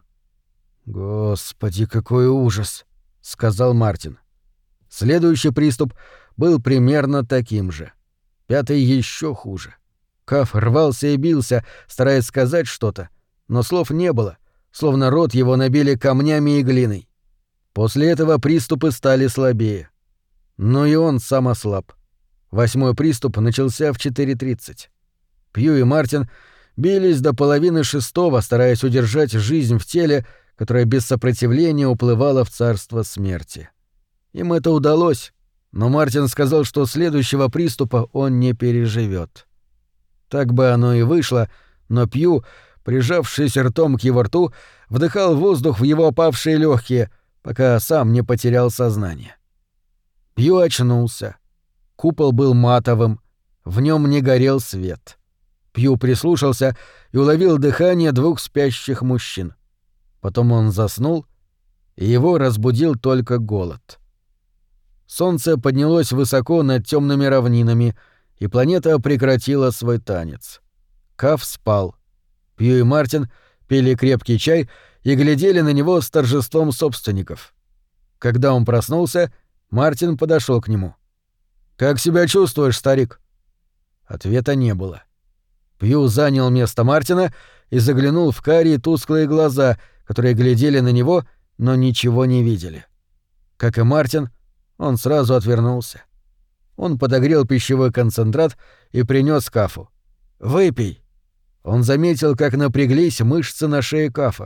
«Господи, какой ужас!» — сказал Мартин. Следующий приступ был примерно таким же. Пятый еще хуже. Каф рвался и бился, стараясь сказать что-то, но слов не было, словно рот его набили камнями и глиной. После этого приступы стали слабее. Но и он сам ослаб. 8-й приступ начался в 4:30. Пью и Мартин бились до половины 6-го, стараясь удержать жизнь в теле, которая без сопротивления уплывала в царство смерти. Им это удалось, но Мартин сказал, что следующего приступа он не переживет. Так бы оно и вышло, но Пью, прижавшись ртом к его рту, вдыхал воздух в его опавшие легкие, пока сам не потерял сознание. Пью очнулся. Купол был матовым, в нем не горел свет. Пью прислушался и уловил дыхание 2 спящих мужчин. Потом он заснул, и его разбудил только голод. Солнце поднялось высоко над темными равнинами, и планета прекратила свой танец. Каф спал. Пью и Мартин пили крепкий чай и глядели на него с торжеством собственников. Когда он проснулся, Мартин подошел к нему. «Как себя чувствуешь, старик?» Ответа не было. Пью занял место Мартина и заглянул в карие тусклые глаза, которые глядели на него, но ничего не видели. Как и Мартин, он сразу отвернулся. Он подогрел пищевой концентрат и принес Кафу. «Выпей!» Он заметил, как напряглись мышцы на шее Кафа.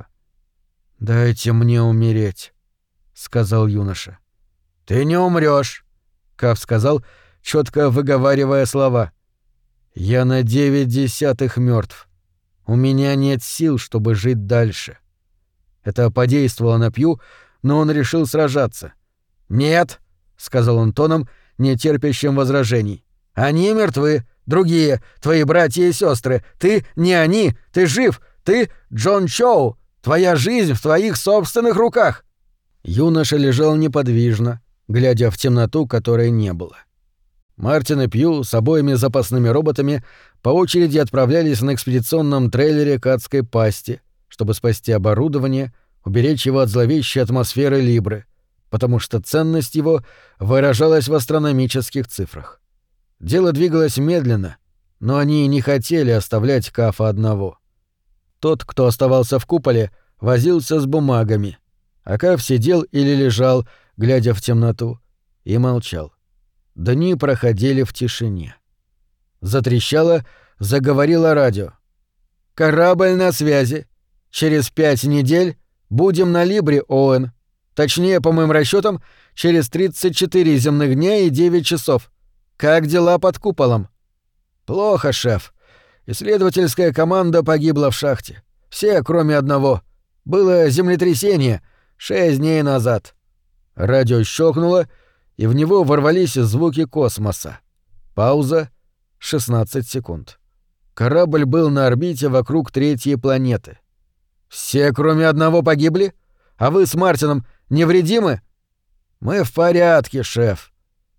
«Дайте мне умереть», — сказал юноша. «Ты не умрёшь», — Каф сказал, чётко выговаривая слова. «Я на 9/10 мёртв. У меня нет сил, чтобы жить дальше». Это подействовало на Пью, но он решил сражаться. «Нет», — сказал он тоном, не терпящим возражений. «Они мертвы, другие, твои братья и сестры. Ты не они, ты жив, ты Джон Чоу. Твоя жизнь в твоих собственных руках». Юноша лежал неподвижно, глядя в темноту, которой не было. Мартин и Пью с обоими запасными роботами по очереди отправлялись на экспедиционном трейлере к адской пасти, чтобы спасти оборудование, уберечь его от зловещей атмосферы Либры, потому что ценность его выражалась в астрономических цифрах. Дело двигалось медленно, но они не хотели оставлять Кафа одного. Тот, кто оставался в куполе, возился с бумагами, а Каф сидел или лежал, глядя в темноту, и молчал. Дни проходили в тишине. Затрещало, заговорило радио. «Корабль на связи. Через 5 недель будем на Либре, Оуэн. Точнее, по моим расчетам, через 34 земных дня и 9 часов. Как дела под куполом?» «Плохо, шеф. Исследовательская команда погибла в шахте. Все, кроме одного. Было землетрясение 6 дней назад». Радио щелкнуло, и в него ворвались звуки космоса. Пауза — 16 секунд. Корабль был на орбите вокруг 3-й планеты. «Все, кроме одного, погибли? А вы с Мартином невредимы?» «Мы в порядке, шеф».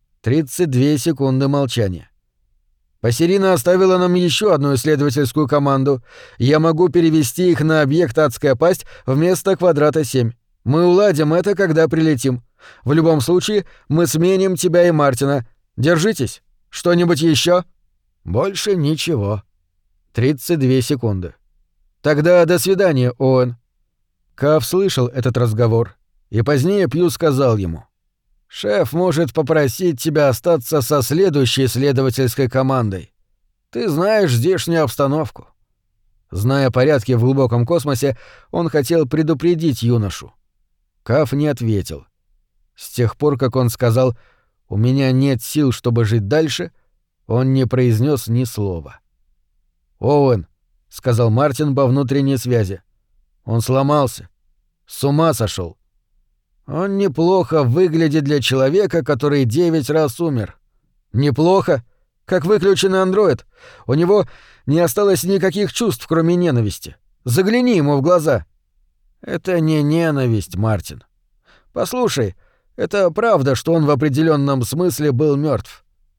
32 секунды молчания. «Пассерина оставила нам еще одну исследовательскую команду. Я могу перевести их на объект «Адская пасть» вместо квадрата 7. Мы уладим это, когда прилетим. В любом случае, мы сменим тебя и Мартина. Держитесь. Что-нибудь еще? «Больше ничего». 32 секунды. «Тогда до свидания, Оуэн». Каф слышал этот разговор, и позднее Пью сказал ему: «Шеф может попросить тебя остаться со следующей исследовательской командой. Ты знаешь здешнюю обстановку». Зная порядки в глубоком космосе, он хотел предупредить юношу. Каф не ответил. С тех пор, как он сказал «У меня нет сил, чтобы жить дальше», он не произнес ни слова. «Оуэн», — сказал Мартин по внутренней связи. «Он сломался. С ума сошел. Он неплохо выглядит для человека, который 9 раз умер. Неплохо? Как выключенный андроид. У него не осталось никаких чувств, кроме ненависти. Загляни ему в глаза». «Это не ненависть, Мартин. Послушай, это правда, что он в определенном смысле был мертв.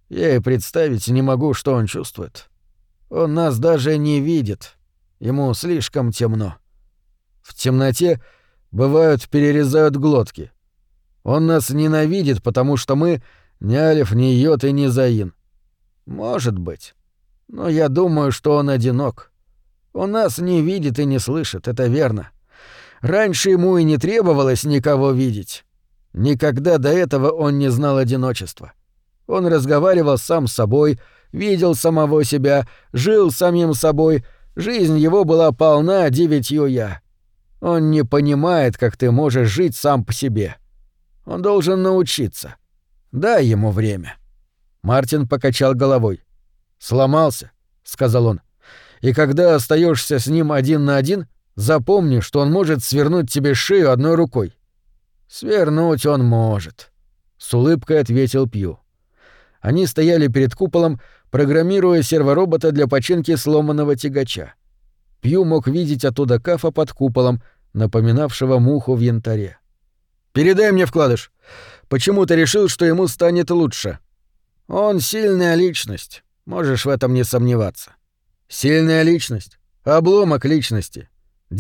Я и представить не могу, что он чувствует. Он нас даже не видит. Ему слишком темно. В темноте, бывают, перерезают глотки. Он нас ненавидит, потому что мы ни Алиф, ни Йод и ни Заин. Может быть. Но я думаю, что он одинок. Он нас не видит и не слышит, это верно. Раньше ему и не требовалось никого видеть. Никогда до этого он не знал одиночества. Он разговаривал сам с собой, видел самого себя, жил самим собой. Жизнь его была полна 9 «я». Он не понимает, как ты можешь жить сам по себе. Он должен научиться. Дай ему время. Мартин покачал головой. «Сломался», — сказал он. «И когда остаешься с ним один на один, запомни, что он может свернуть тебе шею одной рукой». «Свернуть он может», — с улыбкой ответил Пью. Они стояли перед куполом, программируя серворобота для починки сломанного тягача. Пью мог видеть оттуда Кафа под куполом, напоминавшего муху в янтаре. «Передай мне вкладыш. Почему ты решил, что ему станет лучше?» «Он сильная личность. Можешь в этом не сомневаться». «Сильная личность. Обломок личности.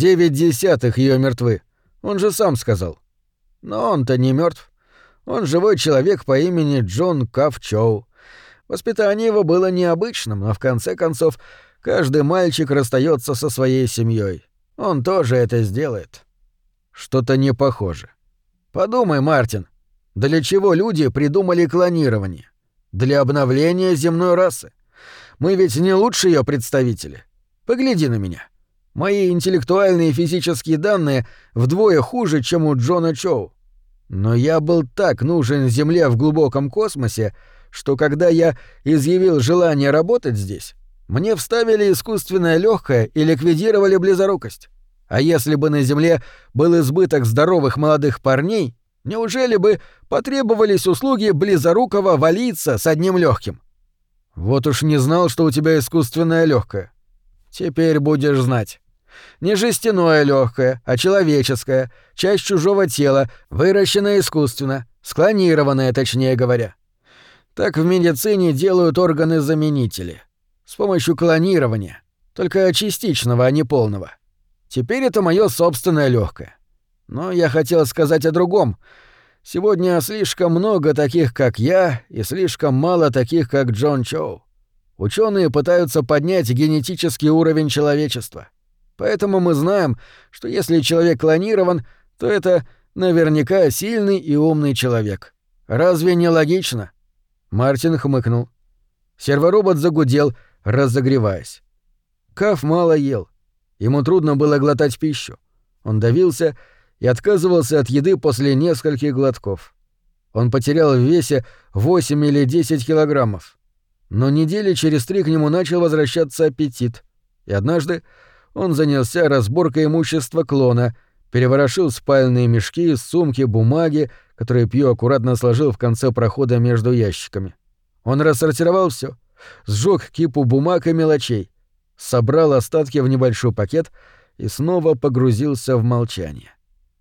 9/10 ее мертвы. Он же сам сказал». «Но он-то не мертв. Он живой человек по имени Джон Каф Чоу. Воспитание его было необычным, но в конце концов каждый мальчик расстается со своей семьей. Он тоже это сделает». «Что-то не похоже». «Подумай, Мартин, для чего люди придумали клонирование? Для обновления земной расы. Мы ведь не лучшие ее представители. Погляди на меня. Мои интеллектуальные и физические данные вдвое хуже, чем у Джона Чоу. Но я был так нужен Земле в глубоком космосе, что когда я изъявил желание работать здесь, мне вставили искусственное легкое и ликвидировали близорукость. А если бы на Земле был избыток здоровых молодых парней, неужели бы потребовались услуги близорукого валийца с одним легким? Вот уж не знал, что у тебя искусственное легкое. Теперь будешь знать. Не жестяное легкое, а человеческое, часть чужого тела, выращенное искусственно, склонированное, точнее говоря. Так в медицине делают органы-заменители. С помощью клонирования. Только частичного, а не полного. Теперь это мое собственное легкое. Но я хотел сказать о другом. Сегодня слишком много таких, как я, и слишком мало таких, как Джон Чоу. Ученые пытаются поднять генетический уровень человечества. Поэтому мы знаем, что если человек клонирован, то это наверняка сильный и умный человек. Разве не логично? Мартин хмыкнул. Серворобот загудел, разогреваясь. Каф мало ел. Ему трудно было глотать пищу. Он давился и отказывался от еды после нескольких глотков. Он потерял в весе 8 или 10 килограммов. Но недели через 3 к нему начал возвращаться аппетит. И однажды он занялся разборкой имущества клона, переворошил спальные мешки, сумки, бумаги, которые Пью аккуратно сложил в конце прохода между ящиками. Он рассортировал все, сжёг кипу бумаг и мелочей, собрал остатки в небольшой пакет и снова погрузился в молчание.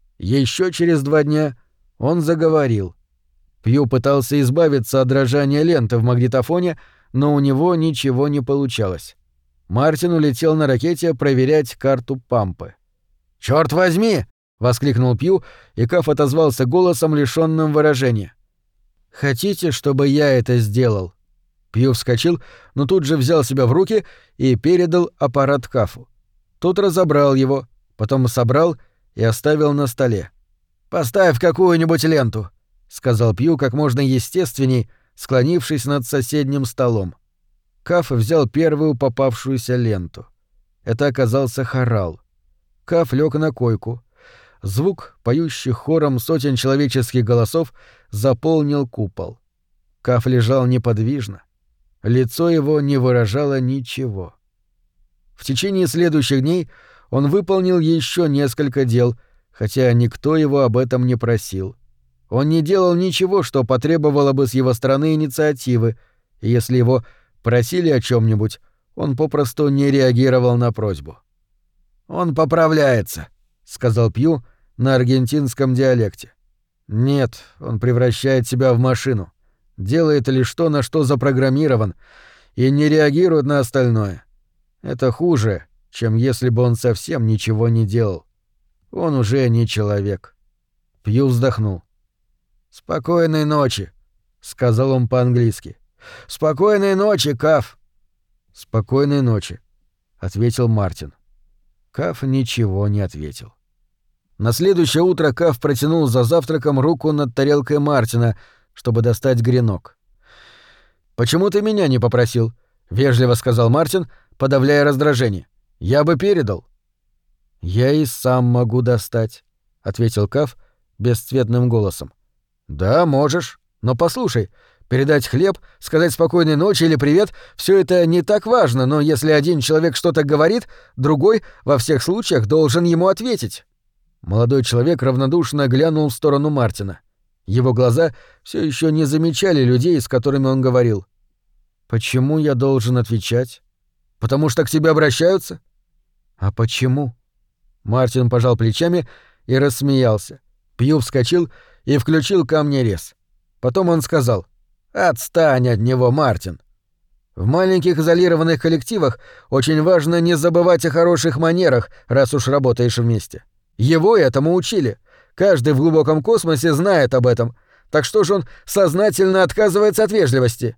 Еще через 2 дня он заговорил. Пью пытался избавиться от дрожания ленты в магнитофоне, но у него ничего не получалось. Мартин улетел на ракете проверять карту Пампы. «Чёрт возьми!» — воскликнул Пью, и Каф отозвался голосом, лишённым выражения. «Хотите, чтобы я это сделал?» Пью вскочил, но тут же взял себя в руки и передал аппарат Кафу. Тот разобрал его, потом собрал и оставил на столе. «Поставь какую-нибудь ленту», — сказал Пью как можно естественней, склонившись над соседним столом. Каф взял первую попавшуюся ленту. Это оказался хорал. Каф лег на койку. Звук, поющий хором сотен человеческих голосов, заполнил купол. Каф лежал неподвижно. Лицо его не выражало ничего. В течение следующих дней он выполнил еще несколько дел, хотя никто его об этом не просил. Он не делал ничего, что потребовало бы с его стороны инициативы, и если его просили о чем-нибудь, он попросту не реагировал на просьбу. «Он поправляется», — сказал Пью на аргентинском диалекте. «Нет, он превращает себя в машину. делает лишь то, на что запрограммирован, и не реагирует на остальное. Это хуже, чем если бы он совсем ничего не делал. Он уже не человек. Пью вздохнул. «Спокойной ночи», — сказал он по-английски. «Спокойной ночи, Каф». «Спокойной ночи», — ответил Мартин. Каф ничего не ответил. На следующее утро Каф протянул за завтраком руку над тарелкой Мартина, чтобы достать гренок. «Почему ты меня не попросил?» — вежливо сказал Мартин, подавляя раздражение. «Я бы передал». «Я и сам могу достать», — ответил Каф бесцветным голосом. «Да, можешь. Но послушай, передать хлеб, сказать спокойной ночи или привет — все это не так важно, но если один человек что-то говорит, другой во всех случаях должен ему ответить». Молодой человек равнодушно глянул в сторону Мартина. Его глаза все еще не замечали людей, с которыми он говорил. «Почему я должен отвечать? Потому что к тебе обращаются?» «А почему?» Мартин пожал плечами и рассмеялся. Пью вскочил и включил камнерез. Потом он сказал: «Отстань от него, Мартин». В маленьких изолированных коллективах очень важно не забывать о хороших манерах, раз уж работаешь вместе. Его этому учили. Каждый в глубоком космосе знает об этом. Так что же он сознательно отказывается от вежливости?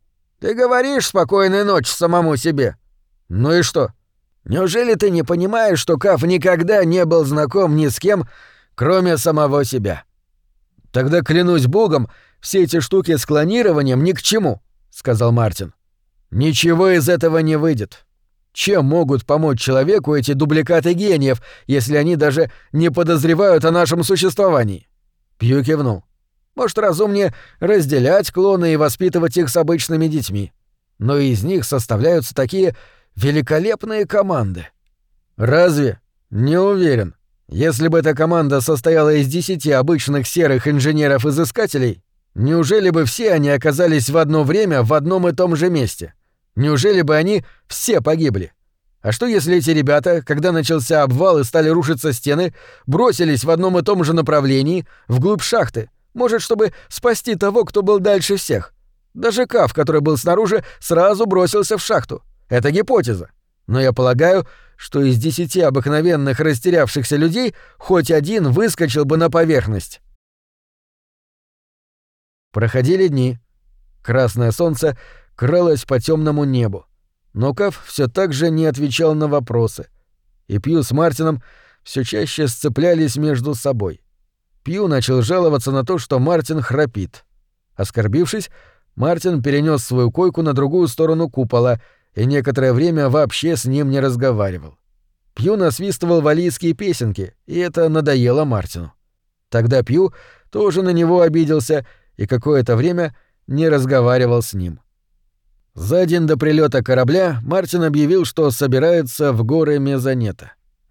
Ты говоришь «спокойной ночи» самому себе. Ну и что? Неужели ты не понимаешь, что Каф никогда не был знаком ни с кем, кроме самого себя? Тогда, клянусь богом, все эти штуки с клонированием ни к чему, — сказал Мартин. Ничего из этого не выйдет. Чем могут помочь человеку эти дубликаты гениев, если они даже не подозревают о нашем существовании? Пью кивнул. Может, разумнее разделять клоны и воспитывать их с обычными детьми. Но из них составляются такие великолепные команды. Разве? Не уверен. Если бы эта команда состояла из 10 обычных серых инженеров-изыскателей, неужели бы все они оказались в одно время в одном и том же месте? Неужели бы они все погибли? А что если эти ребята, когда начался обвал и стали рушиться стены, бросились в одном и том же направлении, вглубь шахты, может, чтобы спасти того, кто был дальше всех? Даже Каф, который был снаружи, сразу бросился в шахту. Это гипотеза. Но я полагаю, что из 10 обыкновенных растерявшихся людей хоть один выскочил бы на поверхность. Проходили дни. Красное солнце кралось по темному небу. Но Каф все так же не отвечал на вопросы. И Пью с Мартином все чаще сцеплялись между собой. Пью начал жаловаться на то, что Мартин храпит. Оскорбившись, Мартин перенес свою койку на другую сторону купола и некоторое время вообще с ним не разговаривал. Пью насвистывал валлийские песенки, и это надоело Мартину. Тогда Пью тоже на него обиделся и какое-то время не разговаривал с ним. За день до прилета корабля Мартин объявил, что собирается в горы Мезонета.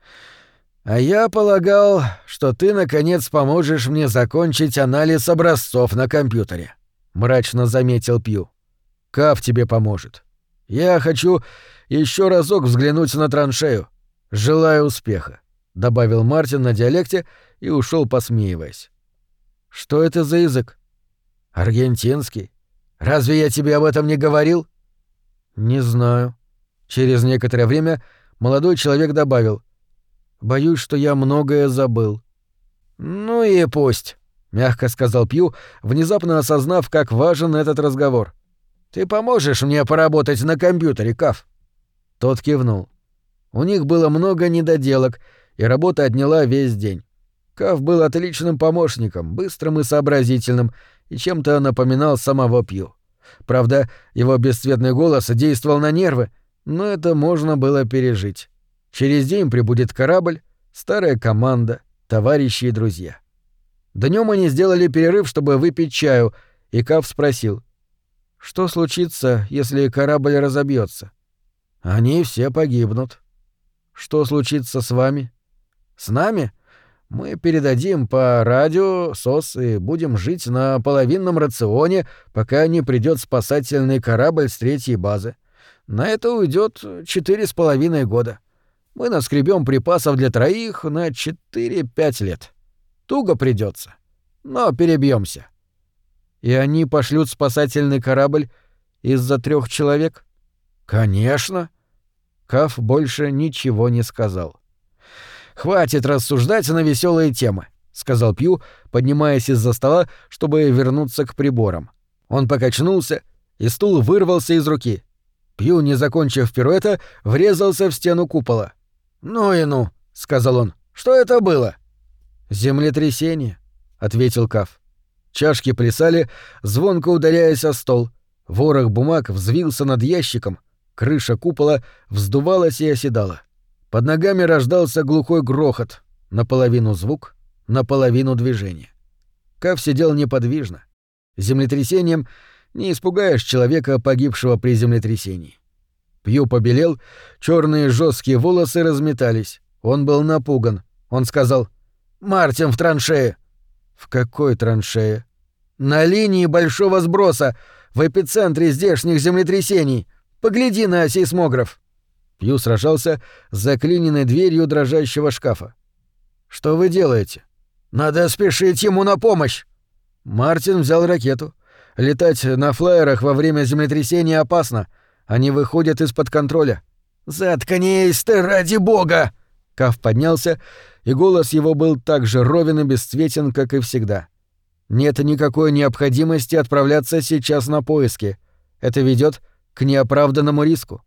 «А я полагал, что ты, наконец, поможешь мне закончить анализ образцов на компьютере», — мрачно заметил Пью. «Каф тебе поможет. Я хочу еще разок взглянуть на траншею. Желаю успеха», — добавил Мартин на диалекте и ушел, посмеиваясь. «Что это за язык?» «Аргентинский. Разве я тебе об этом не говорил?» «Не знаю». Через некоторое время молодой человек добавил: «Боюсь, что я многое забыл». «Ну и пусть», — мягко сказал Пью, внезапно осознав, как важен этот разговор. «Ты поможешь мне поработать на компьютере, Каф?» Тот кивнул. У них было много недоделок, и работа отняла весь день. Каф был отличным помощником, быстрым и сообразительным, и чем-то напоминал самого Пью. Правда, его бесцветный голос действовал на нервы, но это можно было пережить. Через день прибудет корабль, старая команда, товарищи и друзья. Днем они сделали перерыв, чтобы выпить чаю, и Каф спросил: «Что случится, если корабль разобьется?» «Они все погибнут». «Что случится с вами?» «С нами? Мы передадим по радио СОС и будем жить на половинном рационе, пока не придет спасательный корабль с 3-й базы. На это уйдет 4,5 года. Мы наскребем припасов для 3 на 4-5 лет. Туго придется, но перебьемся. И они пошлют спасательный корабль из-за 3 человек? Конечно. Каф больше ничего не сказал. Хватит рассуждать на веселые темы, сказал Пью, поднимаясь из-за стола, чтобы вернуться к приборам. Он покачнулся, и стул вырвался из руки. Пью, не закончив пируэта, врезался в стену купола. «Ну и ну», — сказал он, — «что это было?» «Землетрясение», — ответил Каф. Чашки плясали, звонко ударяясь о стол. Ворох бумаг взвился над ящиком, крыша купола вздувалась и оседала. Под ногами рождался глухой грохот, наполовину звук, наполовину движение. Каф сидел неподвижно. Землетрясением не испугаешь человека, погибшего при землетрясении. Пью побелел, черные жесткие волосы разметались. Он был напуган. Он сказал: «Мартин в траншее». «В какой траншее?» «На линии большого сброса, в эпицентре здешних землетрясений. Погляди на сейсмограф». Пью сражался с заклиненной дверью дрожащего шкафа. «Что вы делаете?» «Надо спешить ему на помощь». Мартин взял ракету. Летать на флайерах во время землетрясения опасно. Они выходят из-под контроля. «Заткнись ты, ради бога!» Каф поднялся, и голос его был так же ровен и бесцветен, как и всегда. «Нет никакой необходимости отправляться сейчас на поиски. Это ведет к неоправданному риску».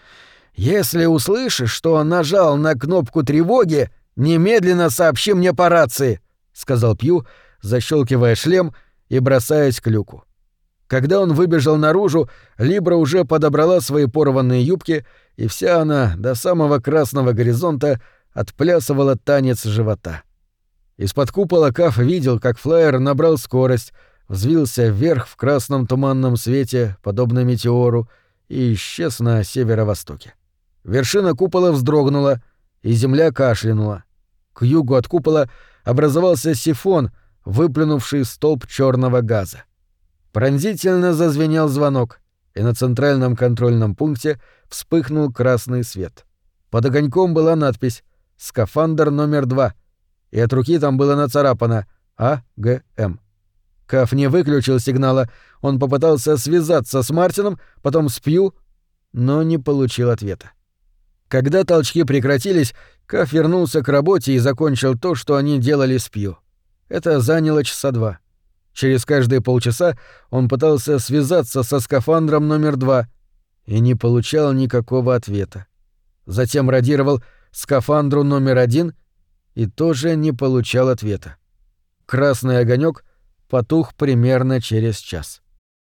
«Если услышишь, что он нажал на кнопку тревоги, немедленно сообщи мне по рации», — сказал Пью, защелкивая шлем и бросаясь к люку. Когда он выбежал наружу, Либра уже подобрала свои порванные юбки, и вся она до самого красного горизонта отплясывала танец живота. Из-под купола Каф видел, как флайер набрал скорость, взвился вверх в красном туманном свете, подобно метеору, и исчез на северо-востоке. Вершина купола вздрогнула, и земля кашлянула. К югу от купола образовался сифон, выплюнувший столб черного газа. Пронзительно зазвенел звонок, и на центральном контрольном пункте вспыхнул красный свет. Под огоньком была надпись «Скафандр номер 2», и от руки там было нацарапано «АГМ». Каф не выключил сигнала, он попытался связаться с Мартином, потом с Пью, но не получил ответа. Когда толчки прекратились, Каф вернулся к работе и закончил то, что они делали с Пью. Это заняло часа 2. Через каждые полчаса он пытался связаться со скафандром номер 2 и не получал никакого ответа. Затем радировал скафандру номер 1 и тоже не получал ответа. Красный огонек потух примерно через час.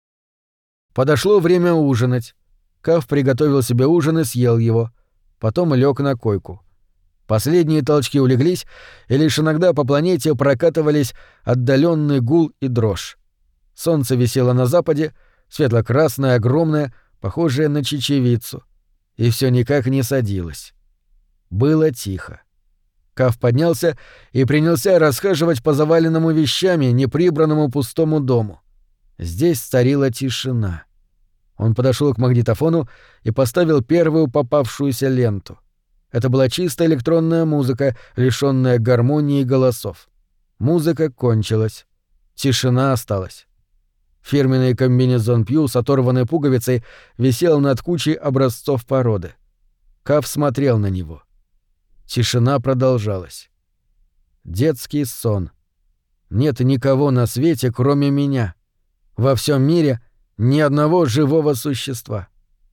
Подошло время ужинать. Каф приготовил себе ужин и съел его. Потом лег на койку. Последние толчки улеглись, и лишь иногда по планете прокатывались отдаленный гул и дрожь. Солнце висело на западе, светло-красное, огромное, похожее на чечевицу, и все никак не садилось. Было тихо. Каф поднялся и принялся расхаживать по заваленному вещами, неприбранному пустому дому. Здесь царила тишина. Он подошел к магнитофону и поставил первую попавшуюся ленту. Это была чисто электронная музыка, лишённая гармонии и голосов. Музыка кончилась. Тишина осталась. Фирменный комбинезон Пью с оторванной пуговицей висел над кучей образцов породы. Каф смотрел на него. Тишина продолжалась. Детский сон. Нет никого на свете, кроме меня. Во всем мире ни одного живого существа.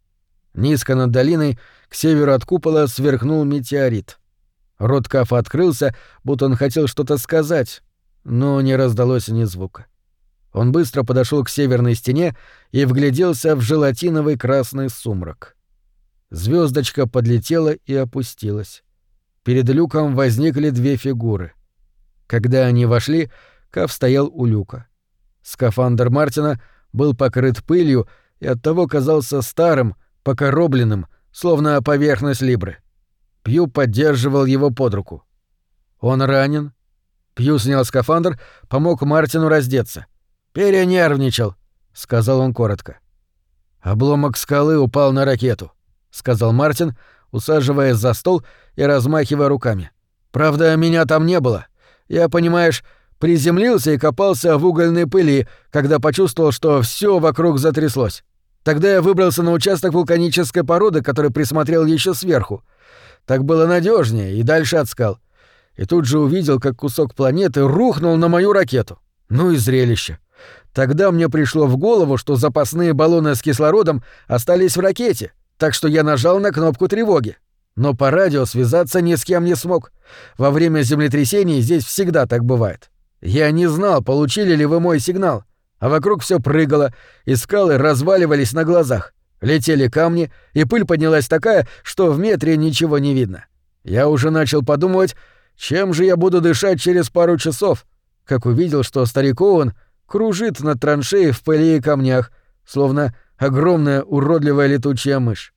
Низко над долиной, к северу от купола, сверкнул метеорит. Рот Кафа открылся, будто он хотел что-то сказать, но не раздалось ни звука. Он быстро подошел к северной стене и вгляделся в желатиновый красный сумрак. Звездочка подлетела и опустилась. Перед люком возникли 2 фигуры. Когда они вошли, Каф стоял у люка. Скафандр Мартина был покрыт пылью и оттого казался старым, покоробленным, словно поверхность Либры. Пью поддерживал его под руку. «Он ранен?» Пью снял скафандр, помог Мартину раздеться. «Перенервничал», — сказал он коротко. «Обломок скалы упал на ракету», — сказал Мартин, усаживаясь за стол и размахивая руками. «Правда, меня там не было. Я, понимаешь, Приземлился и копался в угольной пыли, когда почувствовал, что все вокруг затряслось. Тогда я выбрался на участок вулканической породы, который присмотрел еще сверху. Так было надежнее и дальше от скал. И тут же увидел, как кусок планеты рухнул на мою ракету. Ну и зрелище. Тогда мне пришло в голову, что запасные баллоны с кислородом остались в ракете, так что я нажал на кнопку тревоги. Но по радио связаться ни с кем не смог. Во время землетрясений здесь всегда так бывает. Я не знал, получили ли вы мой сигнал, а вокруг все прыгало, и скалы разваливались на глазах. Летели камни, и пыль поднялась такая, что в метре ничего не видно. Я уже начал подумывать, чем же я буду дышать через пару часов, как увидел, что старик Оуэн кружит над траншеей в пыли и камнях, словно огромная уродливая летучая мышь.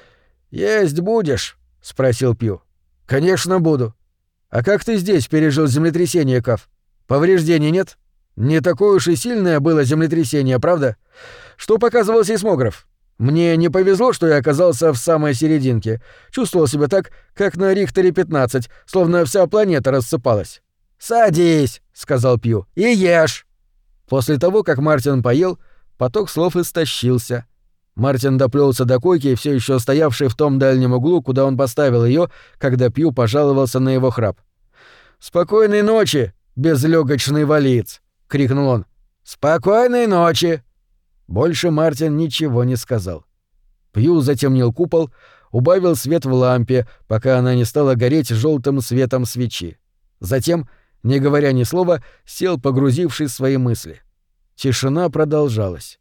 «Есть будешь?» — спросил Пью. «Конечно буду. А как ты здесь пережил землетрясение, Кав? Повреждений нет? Не такое уж и сильное было землетрясение, правда? Что показывал сейсмограф? Мне не повезло, что я оказался в самой серединке. Чувствовал себя так, как на Рихтере 15, словно вся планета рассыпалась. «Садись», — сказал Пью, — «и ешь». После того, как Мартин поел, поток слов истощился. Мартин доплелся до койки, все еще стоявшей в том дальнем углу, куда он поставил ее, когда Пью пожаловался на его храп. «Спокойной ночи, безлёгочный валиец!» — крикнул он. «Спокойной ночи!» Больше Мартин ничего не сказал. Пью затемнил купол, убавил свет в лампе, пока она не стала гореть желтым светом свечи. Затем, не говоря ни слова, сел, погрузившись в свои мысли. Тишина продолжалась.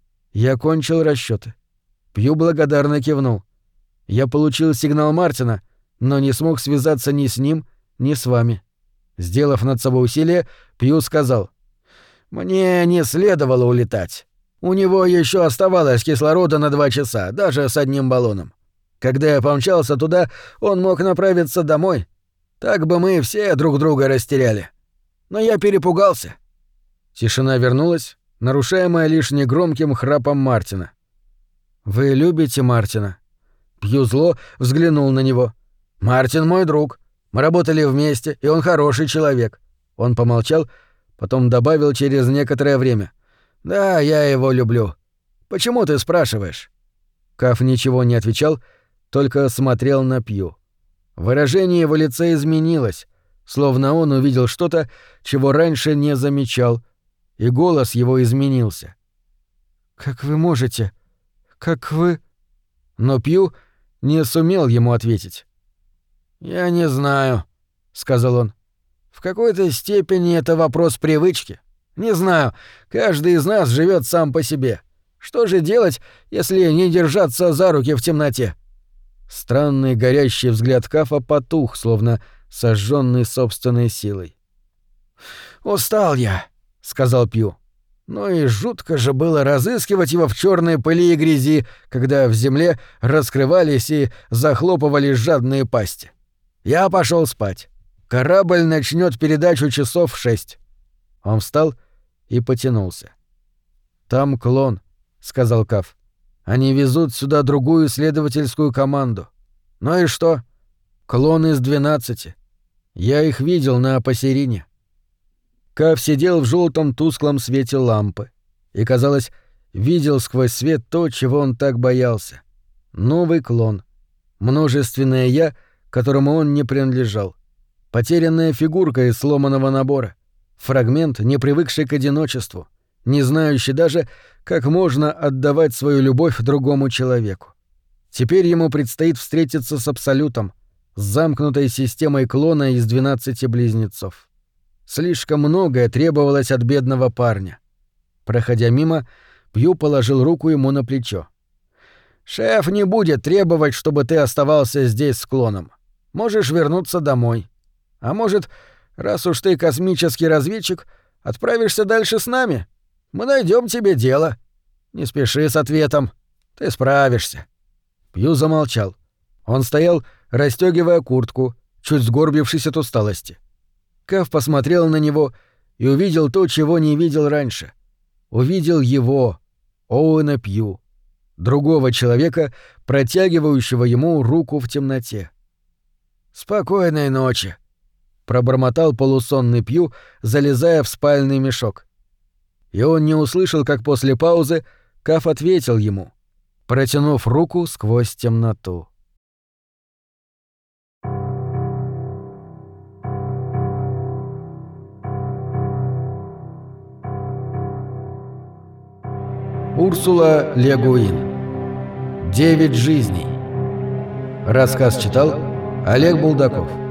Я кончил расчёты. Пью благодарно кивнул. Я получил сигнал Мартина, но не смог связаться ни с ним, ни с вами. Сделав над собой усилие, Пью сказал: «Мне не следовало улетать. У него еще оставалось кислорода на 2 часа, даже с одним баллоном. Когда я помчался туда, он мог направиться домой. Так бы мы все друг друга растеряли. Но я перепугался». Тишина вернулась, нарушаемая лишь негромким храпом Мартина. «Вы любите Мартина?» Пью зло взглянул на него. «Мартин мой друг. Мы работали вместе, и он хороший человек». Он помолчал, потом добавил через некоторое время: «Да, я его люблю. Почему ты спрашиваешь?» Каф ничего не отвечал, только смотрел на Пью. Выражение его лица изменилось, словно он увидел что-то, чего раньше не замечал, и голос его изменился. «Как вы можете? Как вы...» Но Пью не сумел ему ответить. «Я не знаю», — сказал он. «В какой-то степени это вопрос привычки. Не знаю, каждый из нас живет сам по себе. Что же делать, если не держаться за руки в темноте?» Странный горящий взгляд Кафа потух, словно сожженный собственной силой. «Устал я», — сказал Пью. «Ну и жутко же было разыскивать его в черной пыли и грязи, когда в земле раскрывались и захлопывались жадные пасти. Я пошел спать. Корабль начнет передачу часов в 6». Он встал и потянулся. «Там клон», — сказал Каф. «Они везут сюда другую исследовательскую команду. Ну и что? Клон из 12. Я их видел на Апасерине». Каф сидел в желтом тусклом свете лампы и, казалось, видел сквозь свет то, чего он так боялся. Новый клон. Множественное «я», которому он не принадлежал. Потерянная фигурка из сломанного набора. Фрагмент, не привыкший к одиночеству, не знающий даже, как можно отдавать свою любовь другому человеку. Теперь ему предстоит встретиться с Абсолютом, с замкнутой системой клона из 12 близнецов. Слишком многое требовалось от бедного парня. Проходя мимо, Пью положил руку ему на плечо. «Шеф не будет требовать, чтобы ты оставался здесь с клоном. Можешь вернуться домой. А может, раз уж ты космический разведчик, отправишься дальше с нами? Мы найдем тебе дело. Не спеши с ответом. Ты справишься». Пью замолчал. Он стоял, расстёгивая куртку, чуть сгорбившись от усталости. Каф посмотрел на него и увидел то, чего не видел раньше. Увидел его, Оуэна Пью, другого человека, протягивающего ему руку в темноте. «Спокойной ночи». пробормотал полусонный Пью, залезая в спальный мешок. И он не услышал, как после паузы Каф ответил ему, протянув руку сквозь темноту. Урсула Ле Гуин. 9 жизней. Рассказ читал Олег Булдаков.